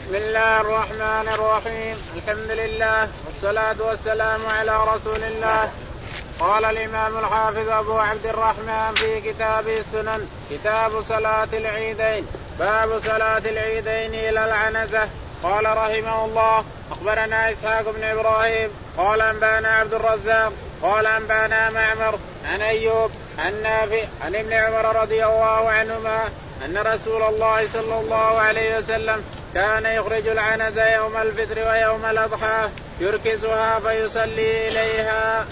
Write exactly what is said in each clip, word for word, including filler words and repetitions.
بسم الله الرحمن الرحيم. الحمد لله والصلاة والسلام على رسول الله. قال الإمام الحافظ أبو عبد الرحمن في كتابه السنن كتاب صلاة العيدين باب صلاة العيدين إلى العنزة. قال رحمه الله أخبرنا إسحاق بن إبراهيم قال أنبانا عبد الرزاق قال أنبانا معمر عن أيوب عن نافع عن ابن عمر رضي الله عنهما أن رسول الله صلى الله عليه وسلم كان يخرج العنزة يوم الفطر ويوم الأضحى يركزها فيصلي إليها.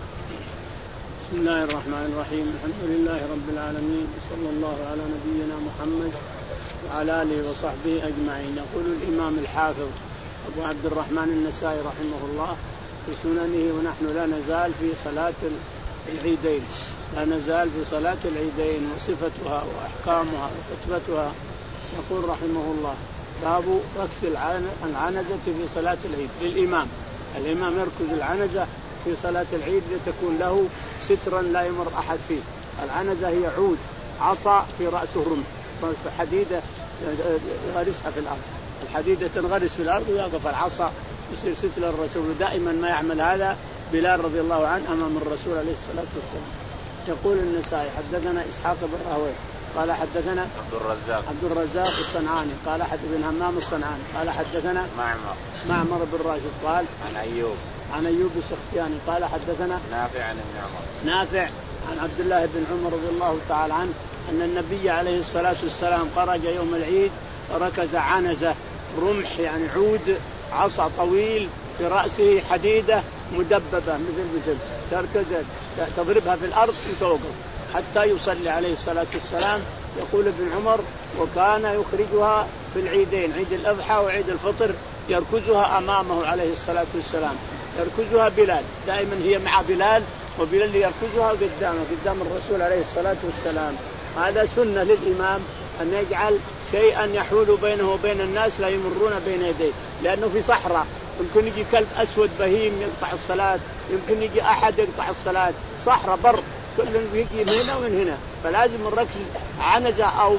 بسم الله الرحمن الرحيم. الحمد لله رب العالمين صلى الله على نبينا محمد وعلى آله وصحبه أجمعين. يقول الإمام الحافظ أبو عبد الرحمن النسائي رحمه الله في سننه ونحن لا نزال في صلاة العيدين لا نزال في صلاة العيدين وصفتها وأحكامها وخطبتها. يقول رحمه الله باب ركز العنزة في صلاة العيد للإمام. الإمام يركز العنزة في صلاة العيد لتكون له سترا لا يمر أحد فيه. العنزة هي عود عصا في رأسه رمح حديدة يغرسها في الأرض. الحديدة تنغرس في الأرض ويقف العصا يصير ستر الرسول. دائما ما يعمل هذا بلال رضي الله عنه أمام الرسول عليه الصلاة والسلام. يقول النسائي حدثنا إسحاق بن راهويه قال حدثنا عبد الرزاق عبد الرزاق الصنعاني قال حدث بن همام الصنعاني قال حدثنا معمر معمر بن راشد قال عن أيوب عن أيوب السختياني قال حدثنا نافع عن ابن عمر نافع عن عبد الله بن عمر رضي الله تعالى عنه أن النبي عليه الصلاة والسلام خرج يوم العيد ركز عنزة رمح يعني عود عصا طويل في رأسه حديدة مدببة مثل مثل تركز تضربها في الأرض وتوقف حتى يصلي عليه الصلاة والسلام. يقول ابن عمر وكان يخرجها في العيدين عيد الأضحى وعيد الفطر يركزها أمامه عليه الصلاة والسلام. يركزها بلال دائما هي مع بلال وبلال يركزها قدامه قدام الرسول عليه الصلاة والسلام. هذا سنة للإمام أن يجعل شيئا يحول بينه وبين الناس لا يمرون بين يديه لأنه في صحراء يمكن يجي كلب أسود بهيم يقطع الصلاة يمكن يجي أحد يقطع الصلاة صحراء بر كل يجي من هنا ومن هنا فلازم نركز عنزة أو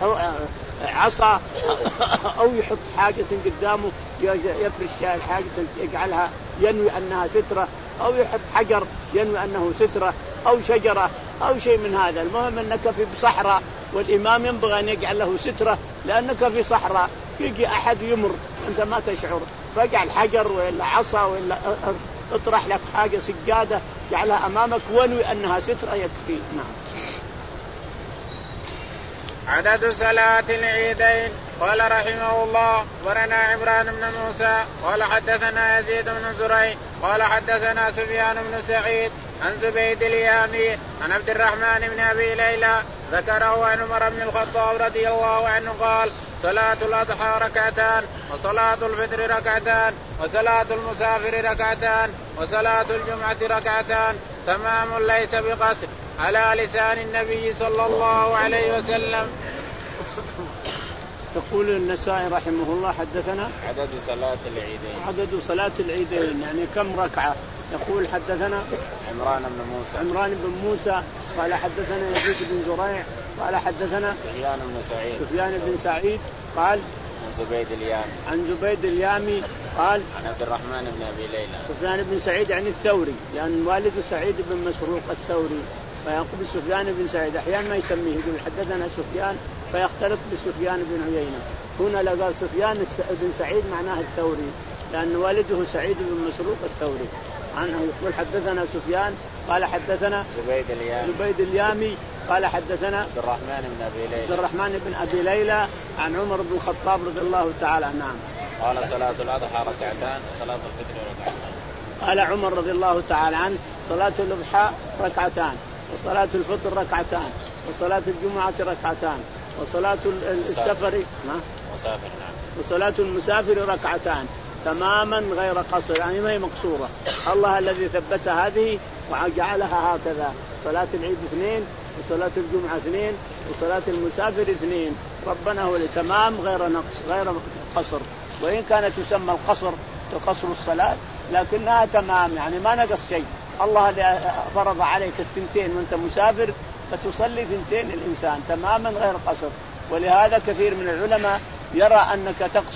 عصا أو يحط حاجة قدامه يفرش حاجة يجعلها ينوي أنها سترة أو يحط حجر ينوي أنه سترة أو شجرة أو شيء من هذا. المهم أنك في صحراء والإمام ينبغي أن يجعل له سترة لأنك في صحراء يجي أحد يمر أنت ما تشعر فاجعل حجر ولا عصا ولا اطرح لك حاجة سجادة جعلها أمامك ونوي أنها سترة يكفي. نعم. عدد صلاة العيدين. قال رحمه الله ورنا عمران بن موسى قال حدثنا يزيد بن زريع قال حدثنا سفيان بن سعيد عن زبيد اليامي عن عبد الرحمن بن أبي ليلى ذكره عن عمر بن الخطاب رضي الله عنه قال صلاة الأضحى ركعتان وصلاة الفطر ركعتان وصلاة المسافر ركعتان وصلاة الجمعة ركعتان تمام ليس بقصر على لسان النبي صلى الله عليه وسلم. يقول النسائي رحمه الله حدثنا عدد صلاة العيدين عدد صلاة العيدين يعني كم ركعة. يقول حدثنا عمران بن موسى عمران بن موسى قال حدثنا يزيد بن زريع قال حدثنا سفيان بن سعيد سفيان بن سعيد قال عن زبيد اليامي عن زبيد اليامي قال عن عبد الرحمن بن أبي ليلى سفيان بن سعيد يعني الثوري لأن يعني والده سعيد بن مسروق الثوري فيقول سفيان بن سعيد أحيانا ما يسميه يقول حدثنا سفيان فيختلط بسفيان بن عيينة. هنا لقى سفيان بن سعيد معناه الثوري لأن والده سعيد بن مسروق الثوري عنه. يقول حدثنا سفيان قال حدثنا زبيد اليامي زبيد اليامي قال حدثنا عبد الرحمن بن أبي ليلى عبد الرحمن بن أبي ليلى عن عمر بن الخطاب رضي الله تعالى عنه. نعم. قال صلاة الأضحى ركعتان وصلاة الفطر ركعتان. قال عمر رضي الله تعالى عنه صلاة الأضحى ركعتان وصلاة الفطر ركعتان وصلاة الجمعة ركعتان وصلاة السفر مسافر نعم وصلاة المسافر ركعتان تماما غير قصر يعني ما هي مقصورة. الله الذي ثبت هذه وجعلها هكذا صلاة العيد اثنين وصلاة الجمعة اثنين وصلاة المسافر اثنين. ربنا هو تمام غير نقص غير قصر وإن كانت تسمى القصر كقصر الصلاة لكنها تمام يعني ما نقص شيء. الله الذي فرض عليك الثنتين وانت مسافر فتصلي ثنتين الإنسان تماما غير قصر. ولهذا كثير من العلماء يرى أنك تقصر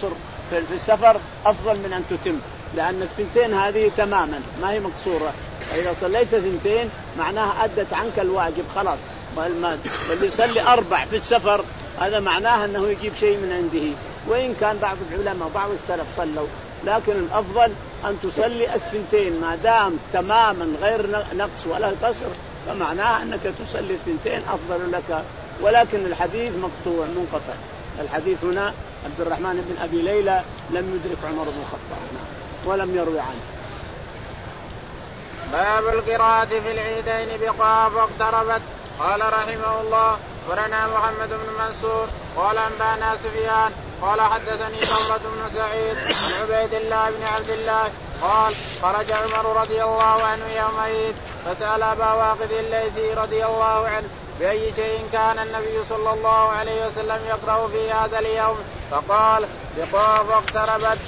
في السفر أفضل من أن تتم، لأن الثنتين هذه تماما ما هي مقصورة. إذا صليت ثنتين معناها أدت عنك الواجب خلاص. واللي يصلي أربع في السفر هذا معناه أنه يجيب شيء من عنده، وإن كان بعض العلماء بعض السلف صلوا، لكن الأفضل أن تصلي الثنتين ما دام تماما غير نقص ولا قصر، فمعناه أنك تصلي الثنتين أفضل لك. ولكن الحديث مقطوع منقطع. الحديث هنا عبد الرحمن بن أبي ليلى لم يدرك عمر بن الخطاب ولم يروي عنه. باب القراءة في العيدين بقاف واقتربت. قال رحمه الله ورنا محمد بن منصور قال أنبانا سفيان قال حدثني ضمرة بن سعيد عن عبيد الله بن عبد الله قال خرج عمر رضي الله عنه يوم عيد فسأل أبا واقد الليثي رضي الله عنه بأي شيء كان النبي صلى الله عليه وسلم يقرأ في هذا اليوم، فقال بقاف واقتربت.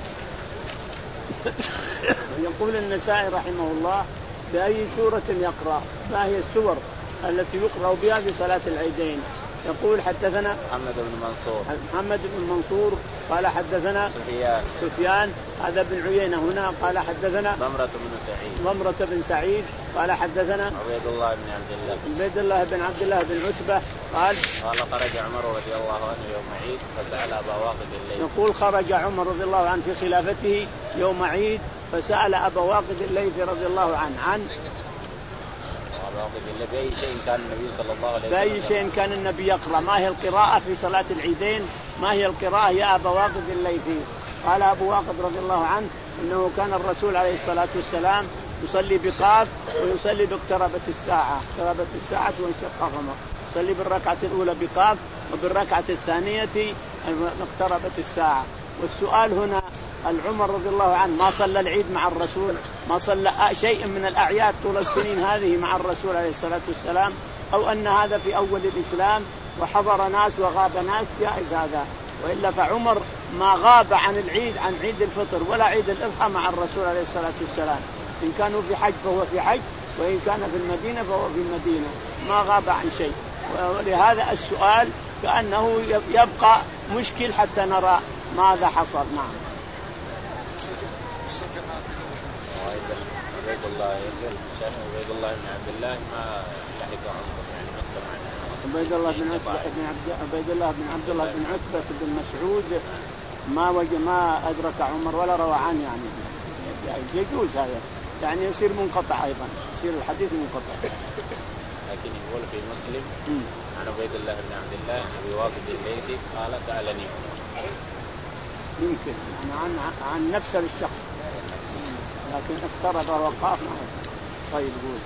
يقول النسائي رحمه الله بأي سورة يقرأ، ما هي السور التي يقرأ بها في صلاة العيدين. يقول حدثنا محمد بن منصور محمد بن منصور قال حدثنا سفيان سفيان هذا بن عيينة هنا قال حدثنا ضمرة بن سعيد ضمرة بن سعيد قال حدثنا عبيد الله بن عبد الله عبيد الله بن عبد الله بن عتبة قال قال خرج عمر رضي الله عنه يوم عيد فسأل أبا واقد الليثي. يقول خرج عمر رضي الله عنه في خلافته يوم عيد فسأل أبا واقد الليثي رضي الله عنه عن بأي شيء كان النبي صلى الله عليه وسلم بأي شيء كان النبي يقرأ، ما هي القراءة في صلاة العيدين، ما هي القراءة يا أبا واقد الليثي. قال أبو واقد رضي الله عنه إنه كان الرسول عليه الصلاة والسلام يصلي بقاف ويصلي باقتربت الساعة، اقتربت الساعة وانشق القمر، يصلي بالركعة الأولى بقاف وبالركعة الثانية اقتربت الساعة. والسؤال هنا العمر رضي الله عنه ما صلى العيد مع الرسول، ما صلى شيء من الأعياد طول السنين هذه مع الرسول عليه الصلاة والسلام، أو أن هذا في أول الإسلام وحضر ناس وغاب ناس، جائز هذا. وإلا فعمر ما غاب عن العيد عن عيد الفطر ولا عيد الأضحى مع الرسول عليه الصلاة والسلام، إن كانوا في حج فهو في حج، وإن كان في المدينة فهو في المدينة، ما غاب عن شيء. ولهذا السؤال كأنه يبقى مشكل حتى نرى ماذا حصل. نعم. عبيد الله عبيد الله بن عبد الله ما لحق عمر يعني ما استمعنا. عبيد الله بن عتبة بن عبد عبيد الله بن عبد الله بن عتبة بن مسعود ما وجه ما أدرك عمر ولا روى عنه، يعني يجوز هذا، يعني يصير منقطع أيضا، يصير الحديث منقطع. لكن يقول في مسلم عن عبيد الله بن عبد الله أبي واقد الليثي قال سألني عمر، يمكن يعني عن عن نفس الشخص لكن اقترب وقاف معه. طيب قول.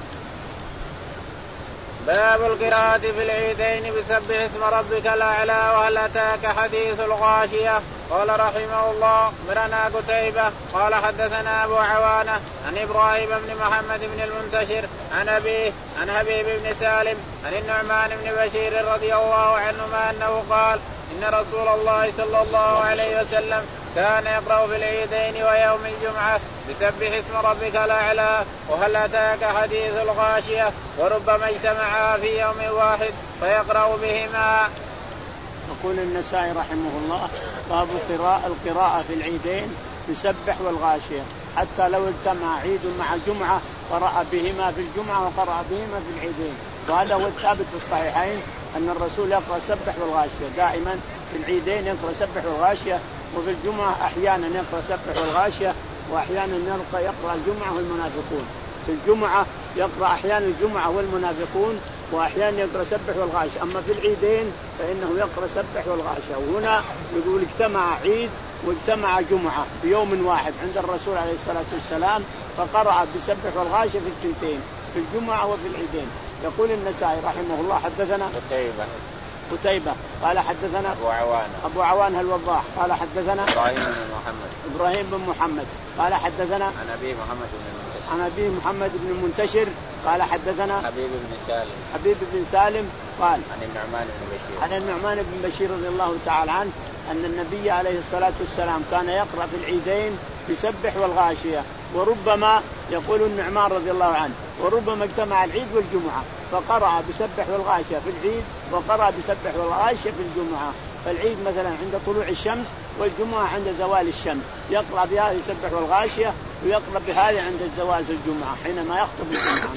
باب القراءة في العيدين بسبح اسم ربك الأعلى وهل أتاك حديث الغاشية. قال رحمه الله مرنا قتيبة قال حدثنا أبو عوانة عن إبراهيم بن محمد بن المنتشر عن أبيه عن حبيب بن سالم عن النعمان بن بشير رضي الله عنهما أنه قال إن رسول الله صلى الله عليه وسلم كان يقرأ في العيدين ويوم الجمعة بسبح اسم ربك الأعلى وهل أتاك حديث الغاشية، وربما اجتمعا في يوم واحد فيقرأ بهما. يقول النسائي رحمه الله باب قراءة القراءة في العيدين بسبح والغاشية، حتى لو اجتمع عيد مع جمعة قرأ بهما في الجمعة وقرأ بهما في العيدين. وهذا هو الثابت في الصحيحين أن الرسول يقرأ سبح والغاشية دائما، في العيدين يقرأ سبح والغاشية، وفي الجمعة أحيانا يقرأ سبح والغاشية وأحيانا يقرأ يقرأ الجمعة والمنافقون. في الجمعة يقرأ أحيانا الجمعة والمنافقون وأحيانا يقرأ سبح والغاشية. أما في العيدين فإنه يقرأ سبح والغاشية. وهنا يقول اجتمع عيد واجتمع جمعة بيوم واحد عند الرسول عليه الصلاة والسلام فقرأ بسبح والغاشية في الثنتين في الجمعة وفي العيدين. يقول النسائي رحمه الله حدثنا قتيبة قتيبة قال حدثنا أبو عوانة أبو عوانة الوضاح قال حدثنا إبراهيم بن محمد إبراهيم بن محمد قال حدثنا عن أبي محمد بن المنتشر عن أبي محمد بن المنتشر قال حدثنا حبيب بن سالم حبيب بن سالم قال عن النعمان بن بشير عن النعمان بن بشير رضي الله تعالى عنه أن النبي عليه الصلاة والسلام كان يقرأ في العيدين بسبح والغاشية، وربما يقول النعمان رضي الله عنه وربما اجتمع العيد والجمعة فقرأ بسبح والغاشية في العيد وقرأ بسبح والغاشية في الجمعة. فالعيد مثلا عند طلوع الشمس والجمعة عند زوال الشمس، يقرأ بها يسبح والغاشية، ويقرأ بهذه عند الزوال في الجمعة حينما يخطب الجمعة.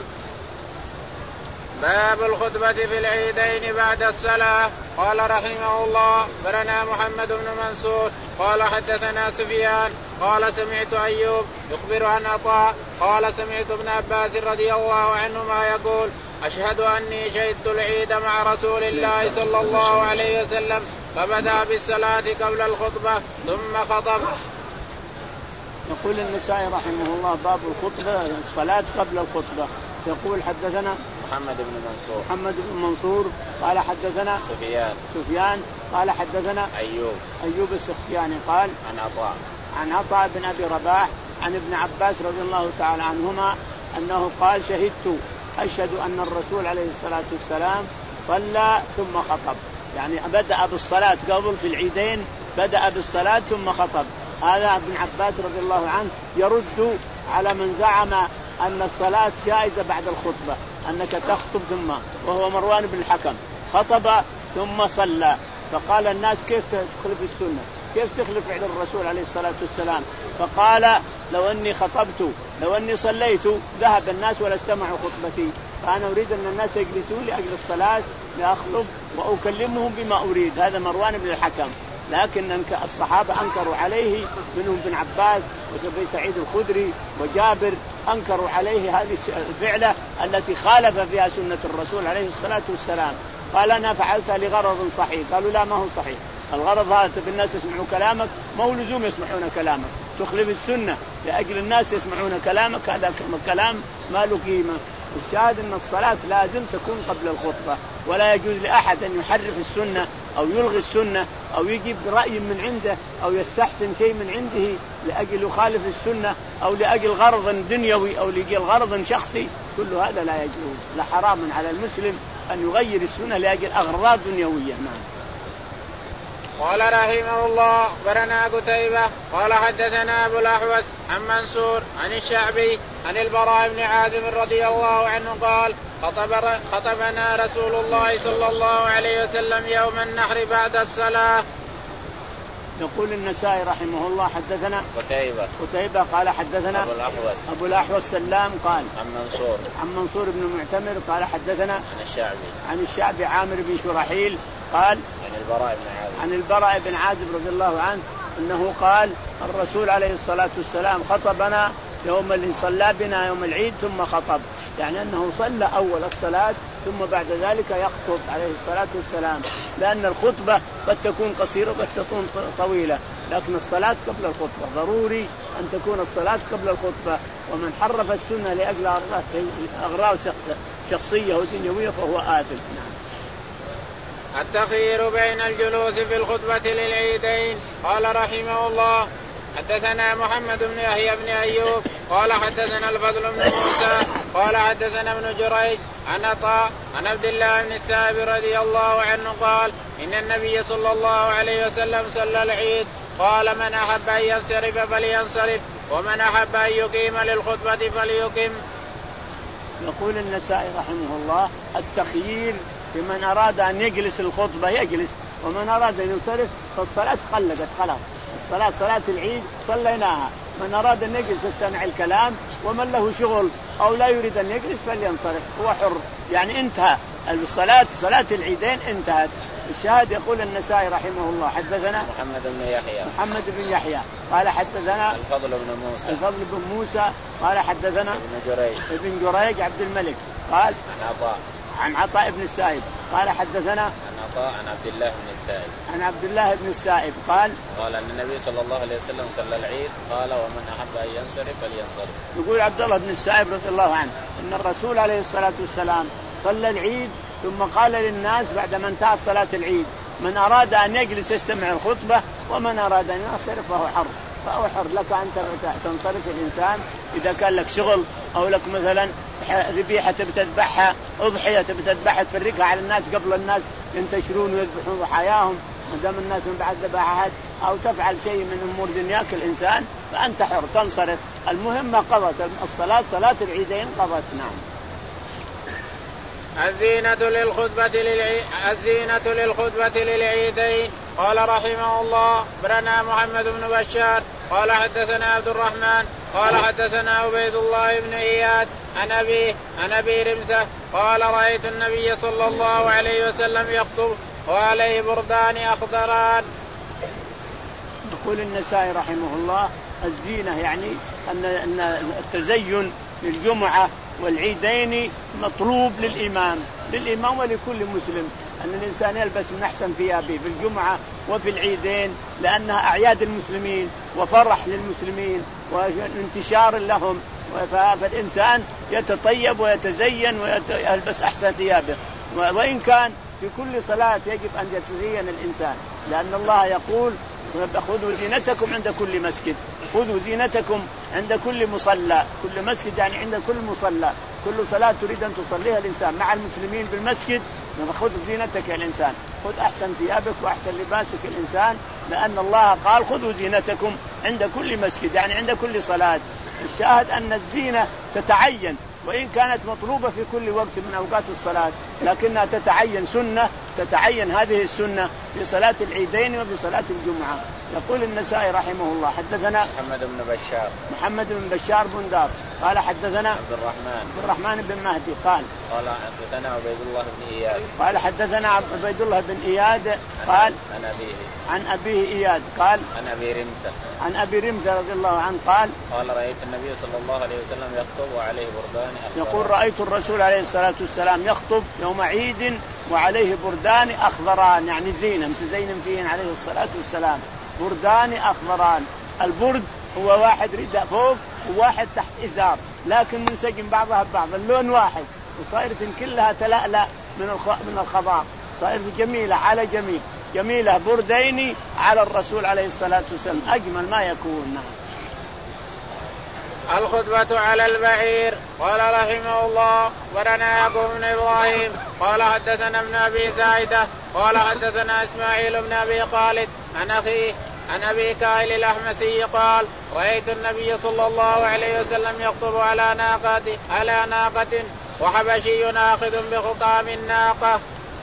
باب الخطبة في العيدين بعد الصلاة. قال رحمه الله برنا محمد بن منصور قال حدثنا سفيان قال سمعت أيوب يخبر عن عطاء قال سمعت ابن عباس رضي الله عنهما يقول أشهد أني شهدت العيد مع رسول الله صلى الله عليه وسلم فبدأ بالصلاة قبل الخطبة ثم خطب. يقول النسائي رحمه الله باب الخطبة الصلاة قبل الخطبة. يقول حدثنا محمد بن منصور محمد بن منصور قال حدثنا سفيان سفيان قال حدثنا أيوب أيوب السختياني قال عن عطاء عن عطاء بن أبي رباح عن ابن عباس رضي الله تعالى عنهما أنه قال شهدت أشهد أن الرسول عليه الصلاة والسلام صلى ثم خطب، يعني بدأ بالصلاة قبل في العيدين، بدأ بالصلاة ثم خطب. هذا ابن عباس رضي الله عنه يرد على من زعم أن الصلاة جائزة بعد الخطبة، أنك تخطب ثم، وهو مروان بن الحكم خطب ثم صلى. فقال الناس كيف تخلف السنة، كيف تخلف فعل الرسول عليه الصلاة والسلام؟ فقال لو أني خطبت لو أني صليت ذهب الناس ولا استمعوا خطبتي، فأنا أريد أن الناس يجلسوا لأجل الصلاة لأخطب وأكلمهم بما أريد. هذا مروان بن الحكم. لكن الصحابة أنكروا عليه، منهم ابن عباس وأبي سعيد الخدري وجابر، أنكروا عليه هذه الفعلة التي خالف فيها سنة الرسول عليه الصلاة والسلام. قال أنا فعلتها لغرض صحيح. قالوا لا، ما هو صحيح. الغرض هذا بالناس يسمعوا كلامك، ما هو لزوم يسمعون كلامك، تخلف السنة لأجل الناس يسمعون كلامك، هذا كلام ما له قيمة. الشاهد أن الصلاة لازم تكون قبل الخطبة، ولا يجوز لأحد أن يحرف السنة أو يلغي السنة أو يجيب رأي من عنده أو يستحسن شيء من عنده لأجل يخالف السنة أو لأجل غرض دنيوي أو لأجل غرض شخصي. كل هذا لا يجوز، لا حرام على المسلم أن يغير السنة لأجل أغراض دنيوية. نعم. قال رحمه الله أخبرنا قتيبة قال حدثنا أبو الأحوص عن منصور عن الشعبي عن البراء بن عازب رضي الله عنه قال خطب خطبنا رسول الله صلى الله عليه وسلم يوم النحر بعد الصلاة. يقول النسائي رحمه الله حدثنا قتيبة قتيبة قال حدثنا أبو الأحوص أبو الأحوص سلام قال عن منصور عن منصور بن معتمر قال حدثنا عن الشعبي عن الشعبي عامر بن شرحيل قال عن البراء بن عازب عن البراء بن عازب رضي الله عنه أنه قال الرسول عليه الصلاة والسلام خطبنا يوم اللي صلى بنا يوم العيد ثم خطب، يعني أنه صلى أول الصلاة ثم بعد ذلك يخطب عليه الصلاة والسلام، لأن الخطبة قد تكون قصيرة وقد تكون طويلة، لكن الصلاة قبل الخطبة ضروري أن تكون الصلاة قبل الخطبة. ومن حرف السنة لأجل أغراض شخصية ودنيوية فهو آثم. التخيير بين الجلوس في الخطبة للعيدين. قال رحمه الله حدثنا محمد بن يحيى بن أيوب قال حدثنا الفضل بن موسى قال حدثنا ابن جريج عن عطاء عن عبد الله بن السائب رضي الله عنه قال إن النبي صلى الله عليه وسلم صلى العيد قال من أحب أن ينصرف فلينصرف ومن أحب أن يقيم للخطبة فليقيم. يقول النسائي رحمه الله التخيير لمن أراد أن يجلس الخطبة يجلس، ومن أراد أن ينصرف فالصلاة خلقت خلاص، الصلاة صلاة العيد صليناها، من أراد أن يجلس يستمع الكلام، ومن له شغل أو لا يريد أن يجلس فلينصرف، هو حر، يعني انتهى الصلاة، صلاة العيدين انتهت. الشاهد يقول النسائي رحمه الله حدثنا محمد بن يحيى محمد بن يحيى قال حدثنا الفضل بن موسى الفضل بن موسى قال حدثنا ابن جريج ابن جريج عبد الملك قال عن عطاء عن عطاء بن السائب قال حدثنا عن عطاء عن عبد الله بن السائب عن عبد الله بن السائب قال قال أن النبي صلى الله عليه وسلم صلى العيد قال ومن أحب أن ينصرف فلينصرف. يقول عبد الله بن السائب رضي الله عنه أن الرسول عليه الصلاة والسلام صلى العيد ثم قال للناس بعد ما انتهت صلاة العيد من أراد أن يجلس يستمع الخطبة ومن أراد أن ينصرف فهو حر، فهو حر لك أن تنصرف الإنسان إذا كان لك شغل أو لك مثلا ذبيحة بتذبحها، أضحية بتذبحها تفرقها على الناس قبل الناس ينتشرون ويذبحون ضحاياهم ما دام الناس من بعد ذبحها، أو تفعل شيء من أمور دنياك الإنسان فأنت حر تنصرف. المهم قضت الصلاة صلاة العيدين قضت. نعم. الزينة للخطبة للعي... الزينة للخطبة للعيدين. قال رحمه الله برنا محمد بن بشار قال حدثنا عبد الرحمن قال حدثنا عبيد الله بن إياد عن أبيه عن أبي رمزة قال رأيت النبي صلى الله عليه وسلم يخطب وعليه بردان أخضران. يقول النسائي رحمه الله الزينة يعني أن التزين للجمعة والعيدين مطلوب للإمام للإمام ولكل مسلم أن الإنسان يلبس من أحسن ثيابه في الجمعة وفي العيدين لأنها أعياد المسلمين وفرح للمسلمين وانتشار لهم، فالإنسان يتطيب ويتزين ويلبس أحسن ثيابه. وإن كان في كل صلاة يجب أن يتزين الإنسان لأن الله يقول خذوا زينتكم عند كل مسجد، خذوا زينتكم عند كل مصلى، كل مسجد يعني عند كل مصلى، كل صلاة تريد أن تصليها الإنسان مع المسلمين بالمسجد خذ زينتك يا الإنسان، خذ أحسن ثيابك وأحسن لباسك الإنسان، لأن الله قال خذوا زينتكم عند كل مسجد يعني عند كل صلاة. الشاهد أن الزينة تتعين وإن كانت مطلوبة في كل وقت من أوقات الصلاة لكنها تتعين سنة، تتعين هذه السنة في صلاة العيدين وفي صلاة الجمعة. يقول النسائي رحمه الله حدثنا محمد بن بشار محمد بن بشار بن دار قال حدثنا عبد الرحمن عبد الرحمن بن مهدي قال قال حدثنا عبيد الله بن إياد قال حدثنا عبيد الله بن إياد قال عن أبيه عن أبيه إياد قال عن أبي رمزة عن أبي رمزة رضي الله عنه قال قال رأيت النبي صلى الله عليه وسلم يخطب وعليه بردان أخضران. يقول رأيت الرسول عليه الصلاة والسلام يخطب يوم عيد وعليه بردان أخضران يعني زينة متزين فيهن عليه الصلاة والسلام، بردان أخضران. البرد هو واحد رداء فوق وواحد تحت إزار لكن منسجم بعضها ببعض، اللون واحد وصائرة كلها تلألأ من من الخضار، صائرة جميلة على جميل جميلة بردين على الرسول عليه الصلاة والسلام أجمل ما يكون. الخطبة على البعير. قال رحمه الله ورنا يعقوب بن إبراهيم قال حدثنا ابن أبي زايدة قال حدثنا إسماعيل بن أبي خالد عن أخيه عن أبي كائل الأحمسي قال رأيت النبي صلى الله عليه وسلم يخطب على ناقة على ناقة وحبشي آخذ بخطام الناقة.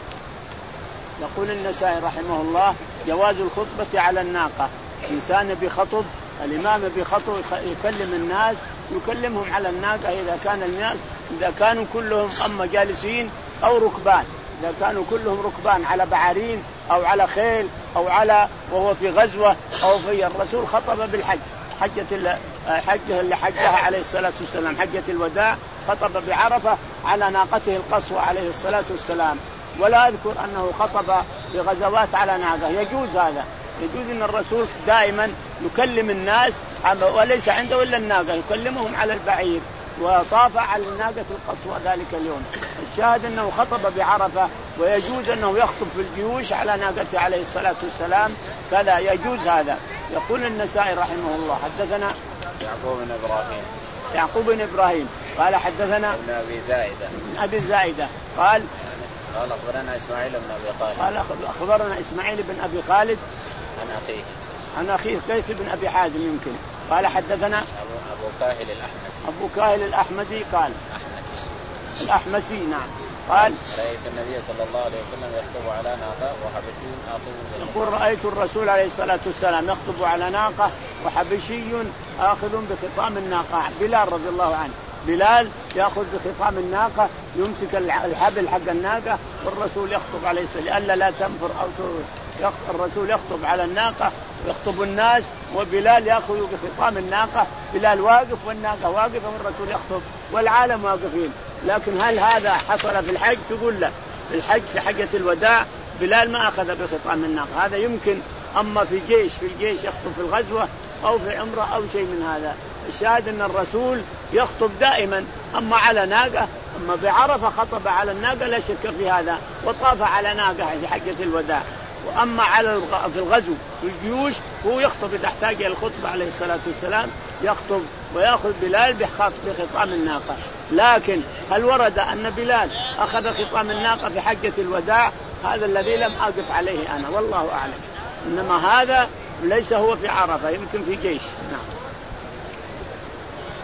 يقول النسائي رحمه الله جواز الخطبة على الناقة، إنسان بخطب الإمام بخطب يكلم الناس يكلمهم على الناقة إذا كان الناس إذا كانوا كلهم أما جالسين أو ركبان، إذا كانوا كلهم ركبان على بعارين أو على خيل أو على وهو في غزوة أو في الرسول خطب بالحج حجة حجه اللي حجها عليه الصلاة والسلام حجة الوداع خطب بعرفة على ناقته القصوى عليه الصلاة والسلام، ولا أذكر أنه خطب بغزوات على ناقة. يجوز هذا، يجوز أن الرسول دائما يكلم الناس وليس عنده إلا الناقة يكلمهم على البعير وطاف على الناقة القصوى ذلك اليوم. الشاهد أنه خطب بعرفة ويجوز أنه يخطب في الجيوش على ناقته عليه الصلاة والسلام كذا يجوز هذا. يقول النسائي رحمه الله حدثنا يعقوب بن إبراهيم يعقوب بن إبراهيم قال حدثنا ابن أبي زايدة أبي زايدة قال قال أخبرنا إسماعيل بن أبي خالد قال أخبرنا إسماعيل بن أبي خالد عن أخيه عن أخيه قيس بن أبي حازم يمكن قال حدثنا أبو, أبو كاهل الأحمسي أبو كاهل الأحمدي قال أحمسي الأحمسي نعم قال رأيت النبي صلى الله عليه وسلم يخطب على ناقة وحبشي آخذ يقول رأيت الرسول عليه الصلاة والسلام يخطب على ناقة وحبشي آخذ بخطام الناقة. بلال رضي الله عنه بلال يأخذ بخطام الناقة يمسك الحبل حق الناقة والرسول يخطب عليه الصلاة لألا لا تنفر أو تروح. الرسول يخطب على الناقة ويخطب الناس وبلال يأخذ بخطام الناقة، بلال واقف والناقة واقفة والرسول يخطب والعالم واقفين. لكن هل هذا حصل في الحج؟ تقول لا، في الحج في حجة الوداع بلال ما أخذ بخطام الناقة، هذا يمكن أما في جيش في الجيش يخطب في الغزوة أو في عمرة أو شيء من هذا. الشاهد أن الرسول يخطب دائما أما على ناقة، أما بعرفة خطب على الناقة لا شك في هذا وطاف على ناقة في حجة الوداع. وأما على في الغزو في الجيوش هو يخطب إذا احتاج إلى الخطبة عليه الصلاة والسلام يخطب ويأخذ بلال بخطام الناقة. لكن هل ورد أن بلال أخذ خطام الناقة في حجة الوداع؟ هذا الذي لم أقف عليه أنا والله أعلم، إنما هذا ليس هو في عرفة يمكن في جيش. نعم.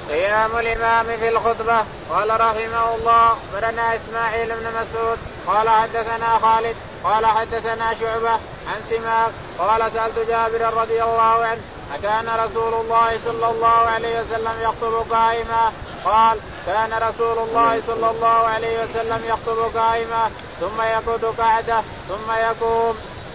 قيام الإمام في الخطبة. قال رحمه الله أخبرنا إسماعيل بن مسعود قال حدثنا خالد قال حدثنا شعبة عن سماك قال سألت جابر رضي الله عنه أكان رسول الله صلى الله عليه وسلم يخطب قائما؟ قال كان رسول الله صلى الله عليه وسلم يخطب قائما ثم يقعد قعدة ثم يقوم.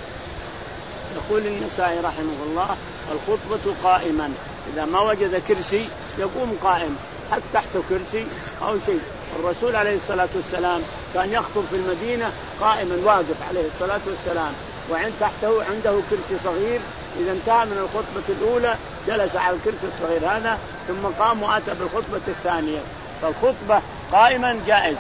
يقول النسائي رحمه الله الخطبة قائما، إذا ما وجد كرسي يقوم قائم، حتى تحته كرسي أو شيء. الرسول عليه الصلاة والسلام كان يخطب في المدينة قائما واقف عليه الصلاة والسلام، وعند تحته عنده كرسي صغير، إذا انتهى من الخطبة الأولى جلس على الكرسي الصغير هذا ثم قام وأتى بالخطبة الثانية. فالخطبة قائما جائز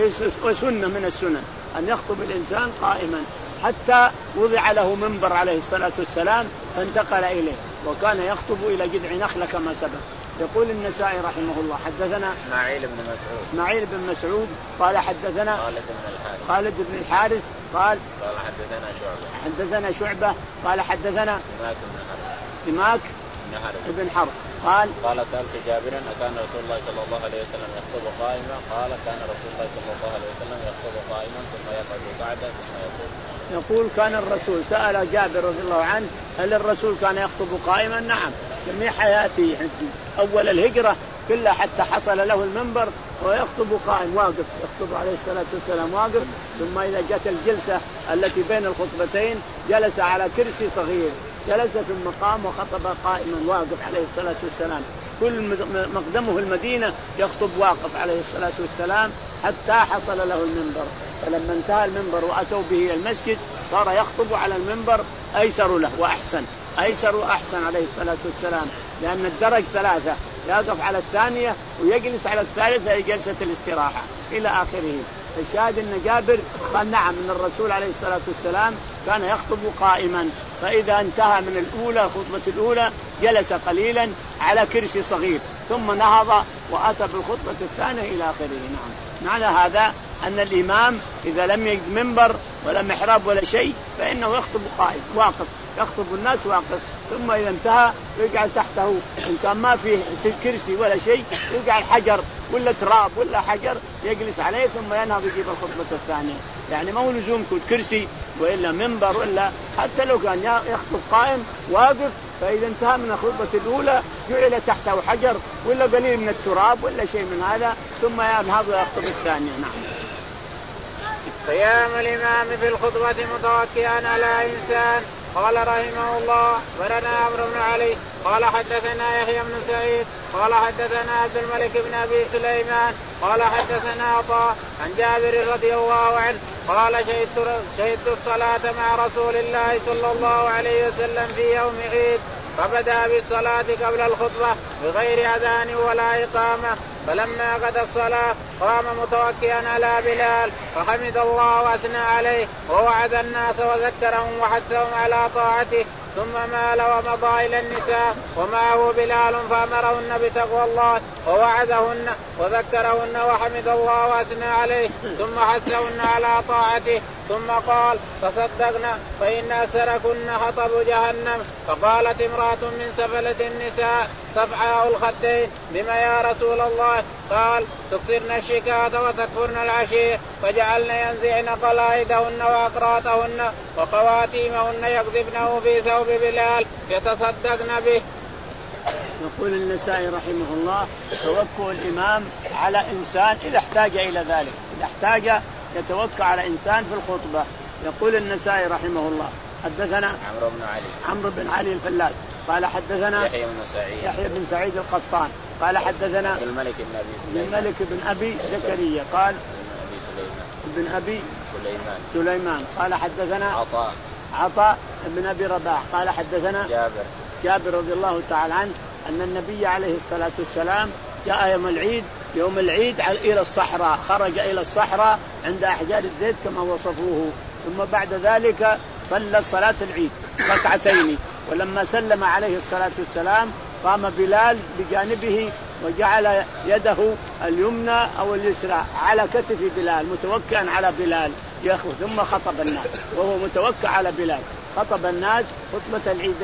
وسنة من السنن أن يخطب الإنسان قائما، حتى وضع له منبر عليه الصلاة والسلام فانتقل إليه وكان يخطب إلى جذع نخلة كما سبق. يقول النسائي رحمه الله حدثنا إسماعيل بن مسعود إسماعيل بن مسعود قال حدثنا خالد بن الحارث خالد بن الحارث قال قال حدثنا شعبة حدثنا شعبة قال حدثنا سماك بن حرب سماك بن حرب قال قال سألت جابرا أكان رسول الله صلى الله عليه وسلم يخطب قائما؟ قال كان رسول الله صلى الله عليه وسلم يخطب قائما ثم يقعد قعدا ثم يقول. يقول كان الرسول، سأل جابر رضي الله عنه هل الرسول كان يخطب قائما؟ نعم، جميع حياته أول الهجرة كلها حتى حصل له المنبر ويخطب قائم واقف، يخطب عليه الصلاة والسلام واقف، ثم إذا جاءت الجلسة التي بين الخطبتين جلس على كرسي صغير، جلس ثم قام وخطب قائما واقف عليه الصلاة والسلام. كل مقدمه المدينة يخطب واقف عليه الصلاة والسلام حتى حصل له المنبر. فلما انتهى المنبر وأتوا به إلى المسجد صار يخطب على المنبر أيسر له وأحسن، أيسر وأحسن عليه الصلاة والسلام، لأن الدرج ثلاثة، يقف على الثانية ويجلس على الثالثة هي جلسة الاستراحة إلى آخره. الشاهد أن جابر قال نعم من الرسول عليه الصلاة والسلام كان يخطب قائما، فإذا انتهى من الأولى الخطبة الأولى جلس قليلا على كرسي صغير ثم نهض وأتى بالخطبة الثانية إلى آخره. نعم، معنى هذا أن الإمام إذا لم يجد منبر ولا محراب ولا شيء فإنه يخطب قائم واقف، يخطب الناس واقف، ثم إذا انتهى يجعل تحته إن كان ما فيه كرسي ولا شيء يجعل حجر ولا تراب ولا حجر يجلس عليه ثم ينهض يجيب الخطبة الثانية. يعني ما هو لزوم كرسي وإلا منبر وإلا، حتى لو كان يخطب قائم واقف فإذا انتهى من الخطبة الأولى جعل تحته حجر ولا قليل من التراب ولا شيء من هذا ثم ينهض ويخطب الثانية. نعم. قيام الإمام في الخطبة متوكئا على إنسان. قال رحمه الله أخبرنا عمرو بن علي قال حدثنا يحيى بن سعيد قال حدثنا عبد الملك بن أبي سليمان قال حدثنا عطاء عن جابر رضي الله عنه قال شهدت شهدت الصلاة مع رسول الله صلى الله عليه وسلم في يوم عيد، فبدأ بالصلاة قبل الخطبة بغير أذان ولا إقامة، فلما قضى الصلاة قام متوكئا على بلال فحمد الله وأثنى عليه ووعد الناس وذكرهم وحثهم على طاعته، ثم مال ومضى إلى النساء ومعه بلال فأمرهن بتقوى الله ووعدهن وذكرهن وحمد الله وأثنى عليه ثم حثهن على طاعته، ثم قال تصدقنا فإن أكثركن حطب جهنم. فقالت امرأة من سفلة النساء صفعاء الخدين بما يا رسول الله؟ قال تكثرن الشكاة وتكفرن العشير، فجعلن ينزعن قلائدهن وأقراطهن وخواتيمهن يكذبنه في ثوب بلال يتصدقن به. يقول النسائي رحمه الله توكل الإمام على إنسان إذا احتاج إلى ذلك، إذا احتاج يتوكل على إنسان في الخطبة. يقول النسائي رحمه الله حدثنا عمرو بن علي عمرو بن علي الفلاس قال حدثنا يحيى بن سعيد يحيى بن سعيد القطان قال حدثنا الملك بن أبي سليمان الملك بن أبي زكريا قال ابن أبي سليمان سليمان قال حدثنا عطاء عطاء بن أبي رباح قال حدثنا جابر جابر رضي الله تعالى عنه أن النبي عليه الصلاة والسلام جاء يوم العيد يوم العيد إلى الصحراء، خرج إلى الصحراء عند أحجار الزيت كما وصفوه، ثم بعد ذلك صلى صلاة العيد ركعتين، ولما سلم عليه الصلاة والسلام قام بلال بجانبه وجعل يده اليمنى أو اليسرى على كتف بلال متوكئا على بلال يأخذ، ثم خطب الناس وهو متوكئ على بلال، خطب الناس خطبة العيدين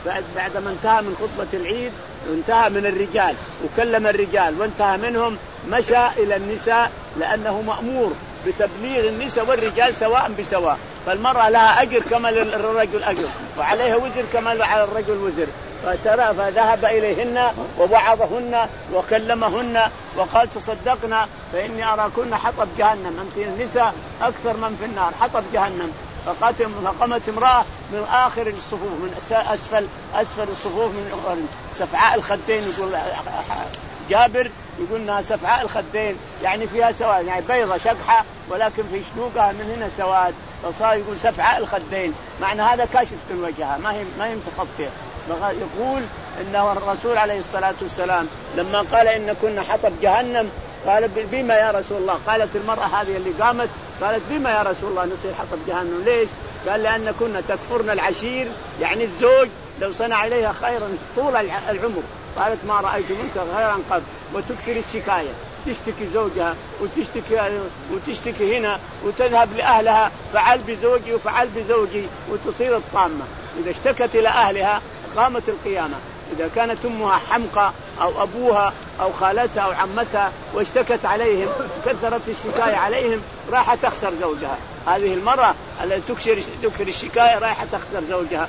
بعد ما انتهى من خطبة العيد وانتهى من الرجال وكلم الرجال وانتهى منهم مشى إلى النساء، لأنه مأمور بتبليغ النساء والرجال سواء بسواء، فالمرأة لها أجر كما للرجل أجر، وعليها وزر كما على الرجل وزر. فترى فذهب إليهن ووعظهن وكلمهن وقال تصدقنا فإني أراكن حطب جهنم، أنت النساء أكثر من في النار حطب جهنم. فقامت امرأة من آخر الصفوف من أسفل أسفل الصفوف من سفعاء الخدين، يقول جابر يقول انها سفعاء الخدين يعني فيها سواد، يعني بيضة شقحة ولكن في شنوقها من هنا سواد، فصار يقول سفعاء الخدين، معنى هذا كاشف الوجه ما هي ما هي متغطية. يقول انه الرسول عليه الصلاة والسلام لما قال إن كنا حطب جهنم قال بما يا رسول الله؟ قالت المرأة هذه اللي قامت قالت بما يا رسول الله نصير حطب جهنم؟ ليش؟ قال لأن كنا تكفرن العشير، يعني الزوج لو صنع عليها خيرا طول العمر قالت ما رأيت منك خيرا قط، وتكثر الشكاية، تشتكي زوجها وتشتكي وتشتكي هنا وتذهب لأهلها فعل بزوجي وفعل بزوجي وتصير الطامة. إذا اشتكت إلى أهلها قامت القيامة. إذا كانت أمها حمقى أو أبوها أو خالتها أو عمتها واشتكت عليهم كثرت الشكاية عليهم راح تخسر زوجها. هذه المرأة التي تكثر تكثر الشكاية راح تخسر زوجها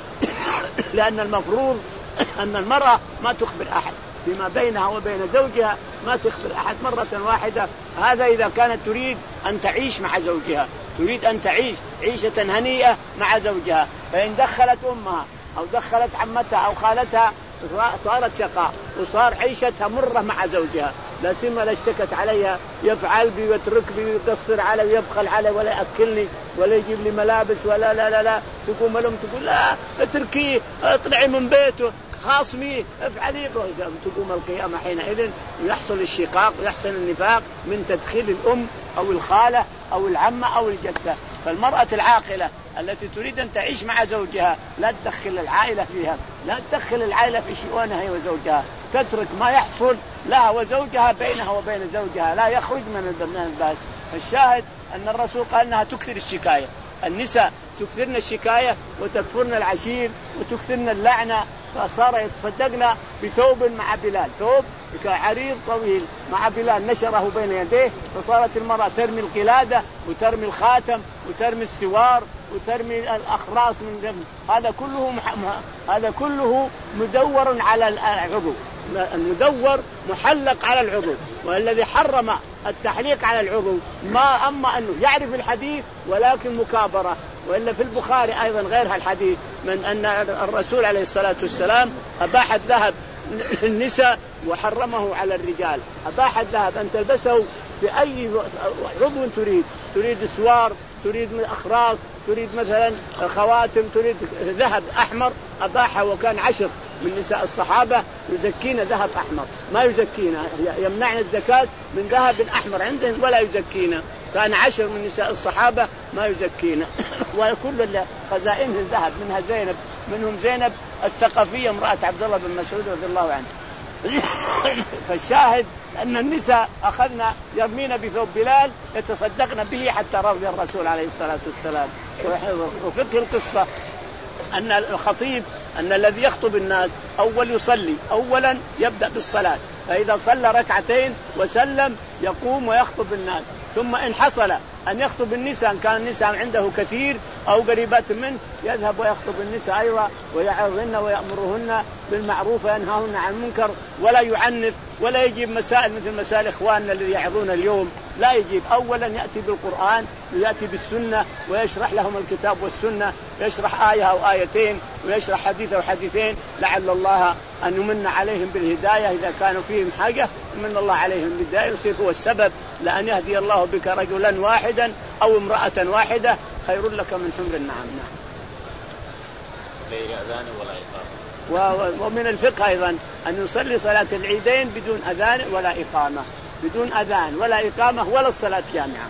لأن المفروض أن المرأة ما تخبر أحد فيما بينها وبين زوجها، ما تخبر أحد مرة واحدة. هذا إذا كانت تريد أن تعيش مع زوجها، تريد أن تعيش عيشة هنيئة مع زوجها، فإن دخلت أمها أو دخلت عمتها أو خالتها صارت شقاء وصار عيشتها مرة مع زوجها. لا سيما لا اشتكت عليها يفعل بي ويترك بي ويقصر علي ويبخل علي ولا يأكلني ولا يجيب لي ملابس ولا لا لا لا تقوم لهم تقول لا اتركيه اطلعي من بيته خاصمي افعلي، تقوم القيامة حينئذ يحصل الشقاق ويحصل النفاق من تدخيل الأم أو الخالة أو العمة أو الجدة. فالمرأة العاقلة التي تريد أن تعيش مع زوجها لا تدخل العائلة فيها، لا تدخل العائلة في شؤونها هي وزوجها، تترك ما يحصل لها وزوجها بينها وبين زوجها، لا يخرج من الباب. الشاهد أن الرسول قال أنها تكثر الشكاية، النساء تكثرن الشكاية وتكفرن العشير وتكثرن اللعنة. فصار يتصدقن بثوب مع بلال، ثوب عريض طويل مع بلال نشره بين يديه، فصارت المرأة ترمي القلادة وترمي الخاتم وترمي السوار وترمي الأخراس من دم. هذا كله مح... هذا كله مدور على العضو، المدور محلق على العضو، والذي حرم التحليق على العضو ما أما أنه يعرف الحديث ولكن مكابرة. وإلا في البخاري أيضا غيرها الحديث من أن الرسول عليه الصلاة والسلام أباح الذهب النساء وحرمه على الرجال، أباح الذهب أن تلبسه في أي عضو تريد، تريد سوار، تريد أخراس، تريد مثلا خواتم، تريد ذهب أحمر أباحه. وكان عشر من نساء الصحابة يزكين ذهب أحمر، ما يزكينا، يمنعنا الزكاة من ذهب أحمر عندهم ولا يزكينا. كان عشر من نساء الصحابة ما يزكينا وكل خزائنه الذهب، منها زينب، منهم زينب الثقفية امرأة عبد الله بن مسعود رضي الله عنه. فالشاهد أن النساء أخذنا يرمين بثوب بلال يتصدقن به حتى رضي الرسول عليه الصلاة والسلام. وفقه القصة أن الخطيب أن الذي يخطب الناس أول يصلي، أولا يبدأ بالصلاة، فإذا صلى ركعتين وسلم يقوم ويخطب الناس، ثم إن حصل أن يخطب النساء إن كان النساء عنده كثير أو قريبات منه يذهب ويخطب النساء أيضا ويعظهن ويأمرهن بالمعروف وينهاهن عن المنكر، ولا يعنف ولا يجيب مسائل مثل مسائل إخواننا الذي يعظون اليوم، لا يجيب. أولا يأتي بالقرآن ويأتي بالسنة ويشرح لهم الكتاب والسنة، يشرح آية أو آيتين ويشرح حديث أو حديثين لعل الله أن يمن عليهم بالهداية إذا كانوا فيهم حاجة، من الله عليهم بالهداية يصير هو السبب لأن يهدي الله بك رجلا واحدا أو امرأة واحدة خير لك من حمر النعم. غير أذان ولا إقامة. ومن الفقه أيضا أن يصلي صلاة العيدين بدون أذان ولا إقامة، بدون أذان ولا إقامة ولا الصلاة جامعة.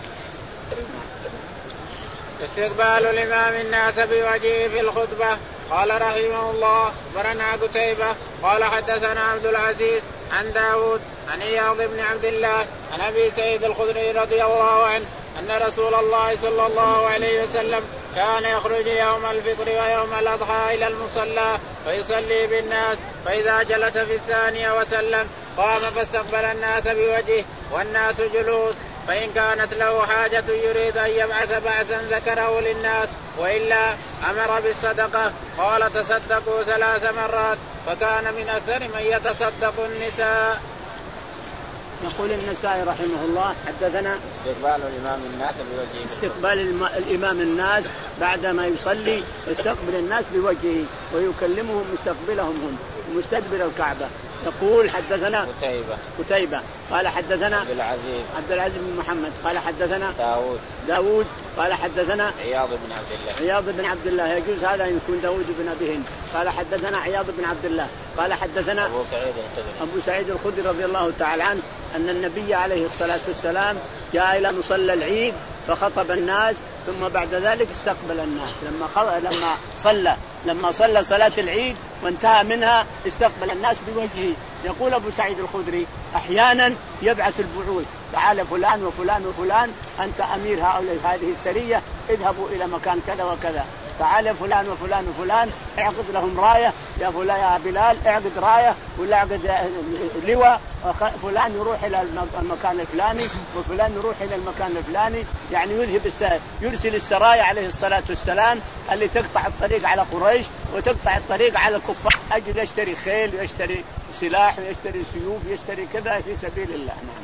استقبال الإمام الناس بوجهه في الخطبة. قال رحمه الله برنا قتيبة قال حدثنا عبد العزيز عن داود عن عياض بن عبد الله عن أبي سعيد الخدري رضي الله عنه أن رسول الله صلى الله عليه وسلم كان يخرج يوم الفطر ويوم الأضحى إلى المصلى فيصلي بالناس، فإذا جلس في الثانية وسلم قام فاستقبل الناس بوجهه والناس جلوس، فإن كانت له حاجة يريد أن يبعث بعثا ذكره للناس وإلا أمر بالصدقة. قال تصدقوا ثلاث مرات، فكان من أكثر من يتصدق النساء. يقول النسائي رحمه الله حدثنا استقبال الإمام الناس بوجهه، استقبال الإمام الناس بعدما يصلي يستقبل الناس بوجهه ويكلمهم مستقبلهم هم مستقبل الكعبة. يقول حدثنا قتيبة قتيبة قال حدثنا عبد العزيز عبد العزيز بن محمد قال حدثنا داود داود قال حدثنا عياض بن عبد الله عياض بن عبد الله، يجوز هذا أن يكون داود بن أبي هند. قال حدثنا عياض بن عبد الله قال حدثنا أبو سعيد الخدري أبو سعيد الخدري رضي الله تعالى عنه أن النبي عليه الصلاة والسلام جاء إلى مصلى العيد فخطب الناس ثم بعد ذلك استقبل الناس لما خ... لما صلى لما صلى صلاة العيد وانتهى منها استقبل الناس بوجهه. يقول أبو سعيد الخدري أحيانا يبعث البعوث تعال فلان وفلان وفلان أنت أمير هؤلاء هذه السرية اذهبوا إلى مكان كذا وكذا، تعال فلان وفلان وفلان اعقد لهم راية، يا فلان يا بلال اعقد راية ولا اعقد لواء، فلان يروح إلى المكان الفلاني وفلان يروح إلى المكان الفلاني، يعني يذهب السائر يرسل السرايا عليه الصلاة والسلام اللي تقطع الطريق على قريش وتقطع الطريق على الكفار أجل يشتري خيل ويشتري سلاح ويشتري سيوف ويشتري كذا في سبيل الله. نعم.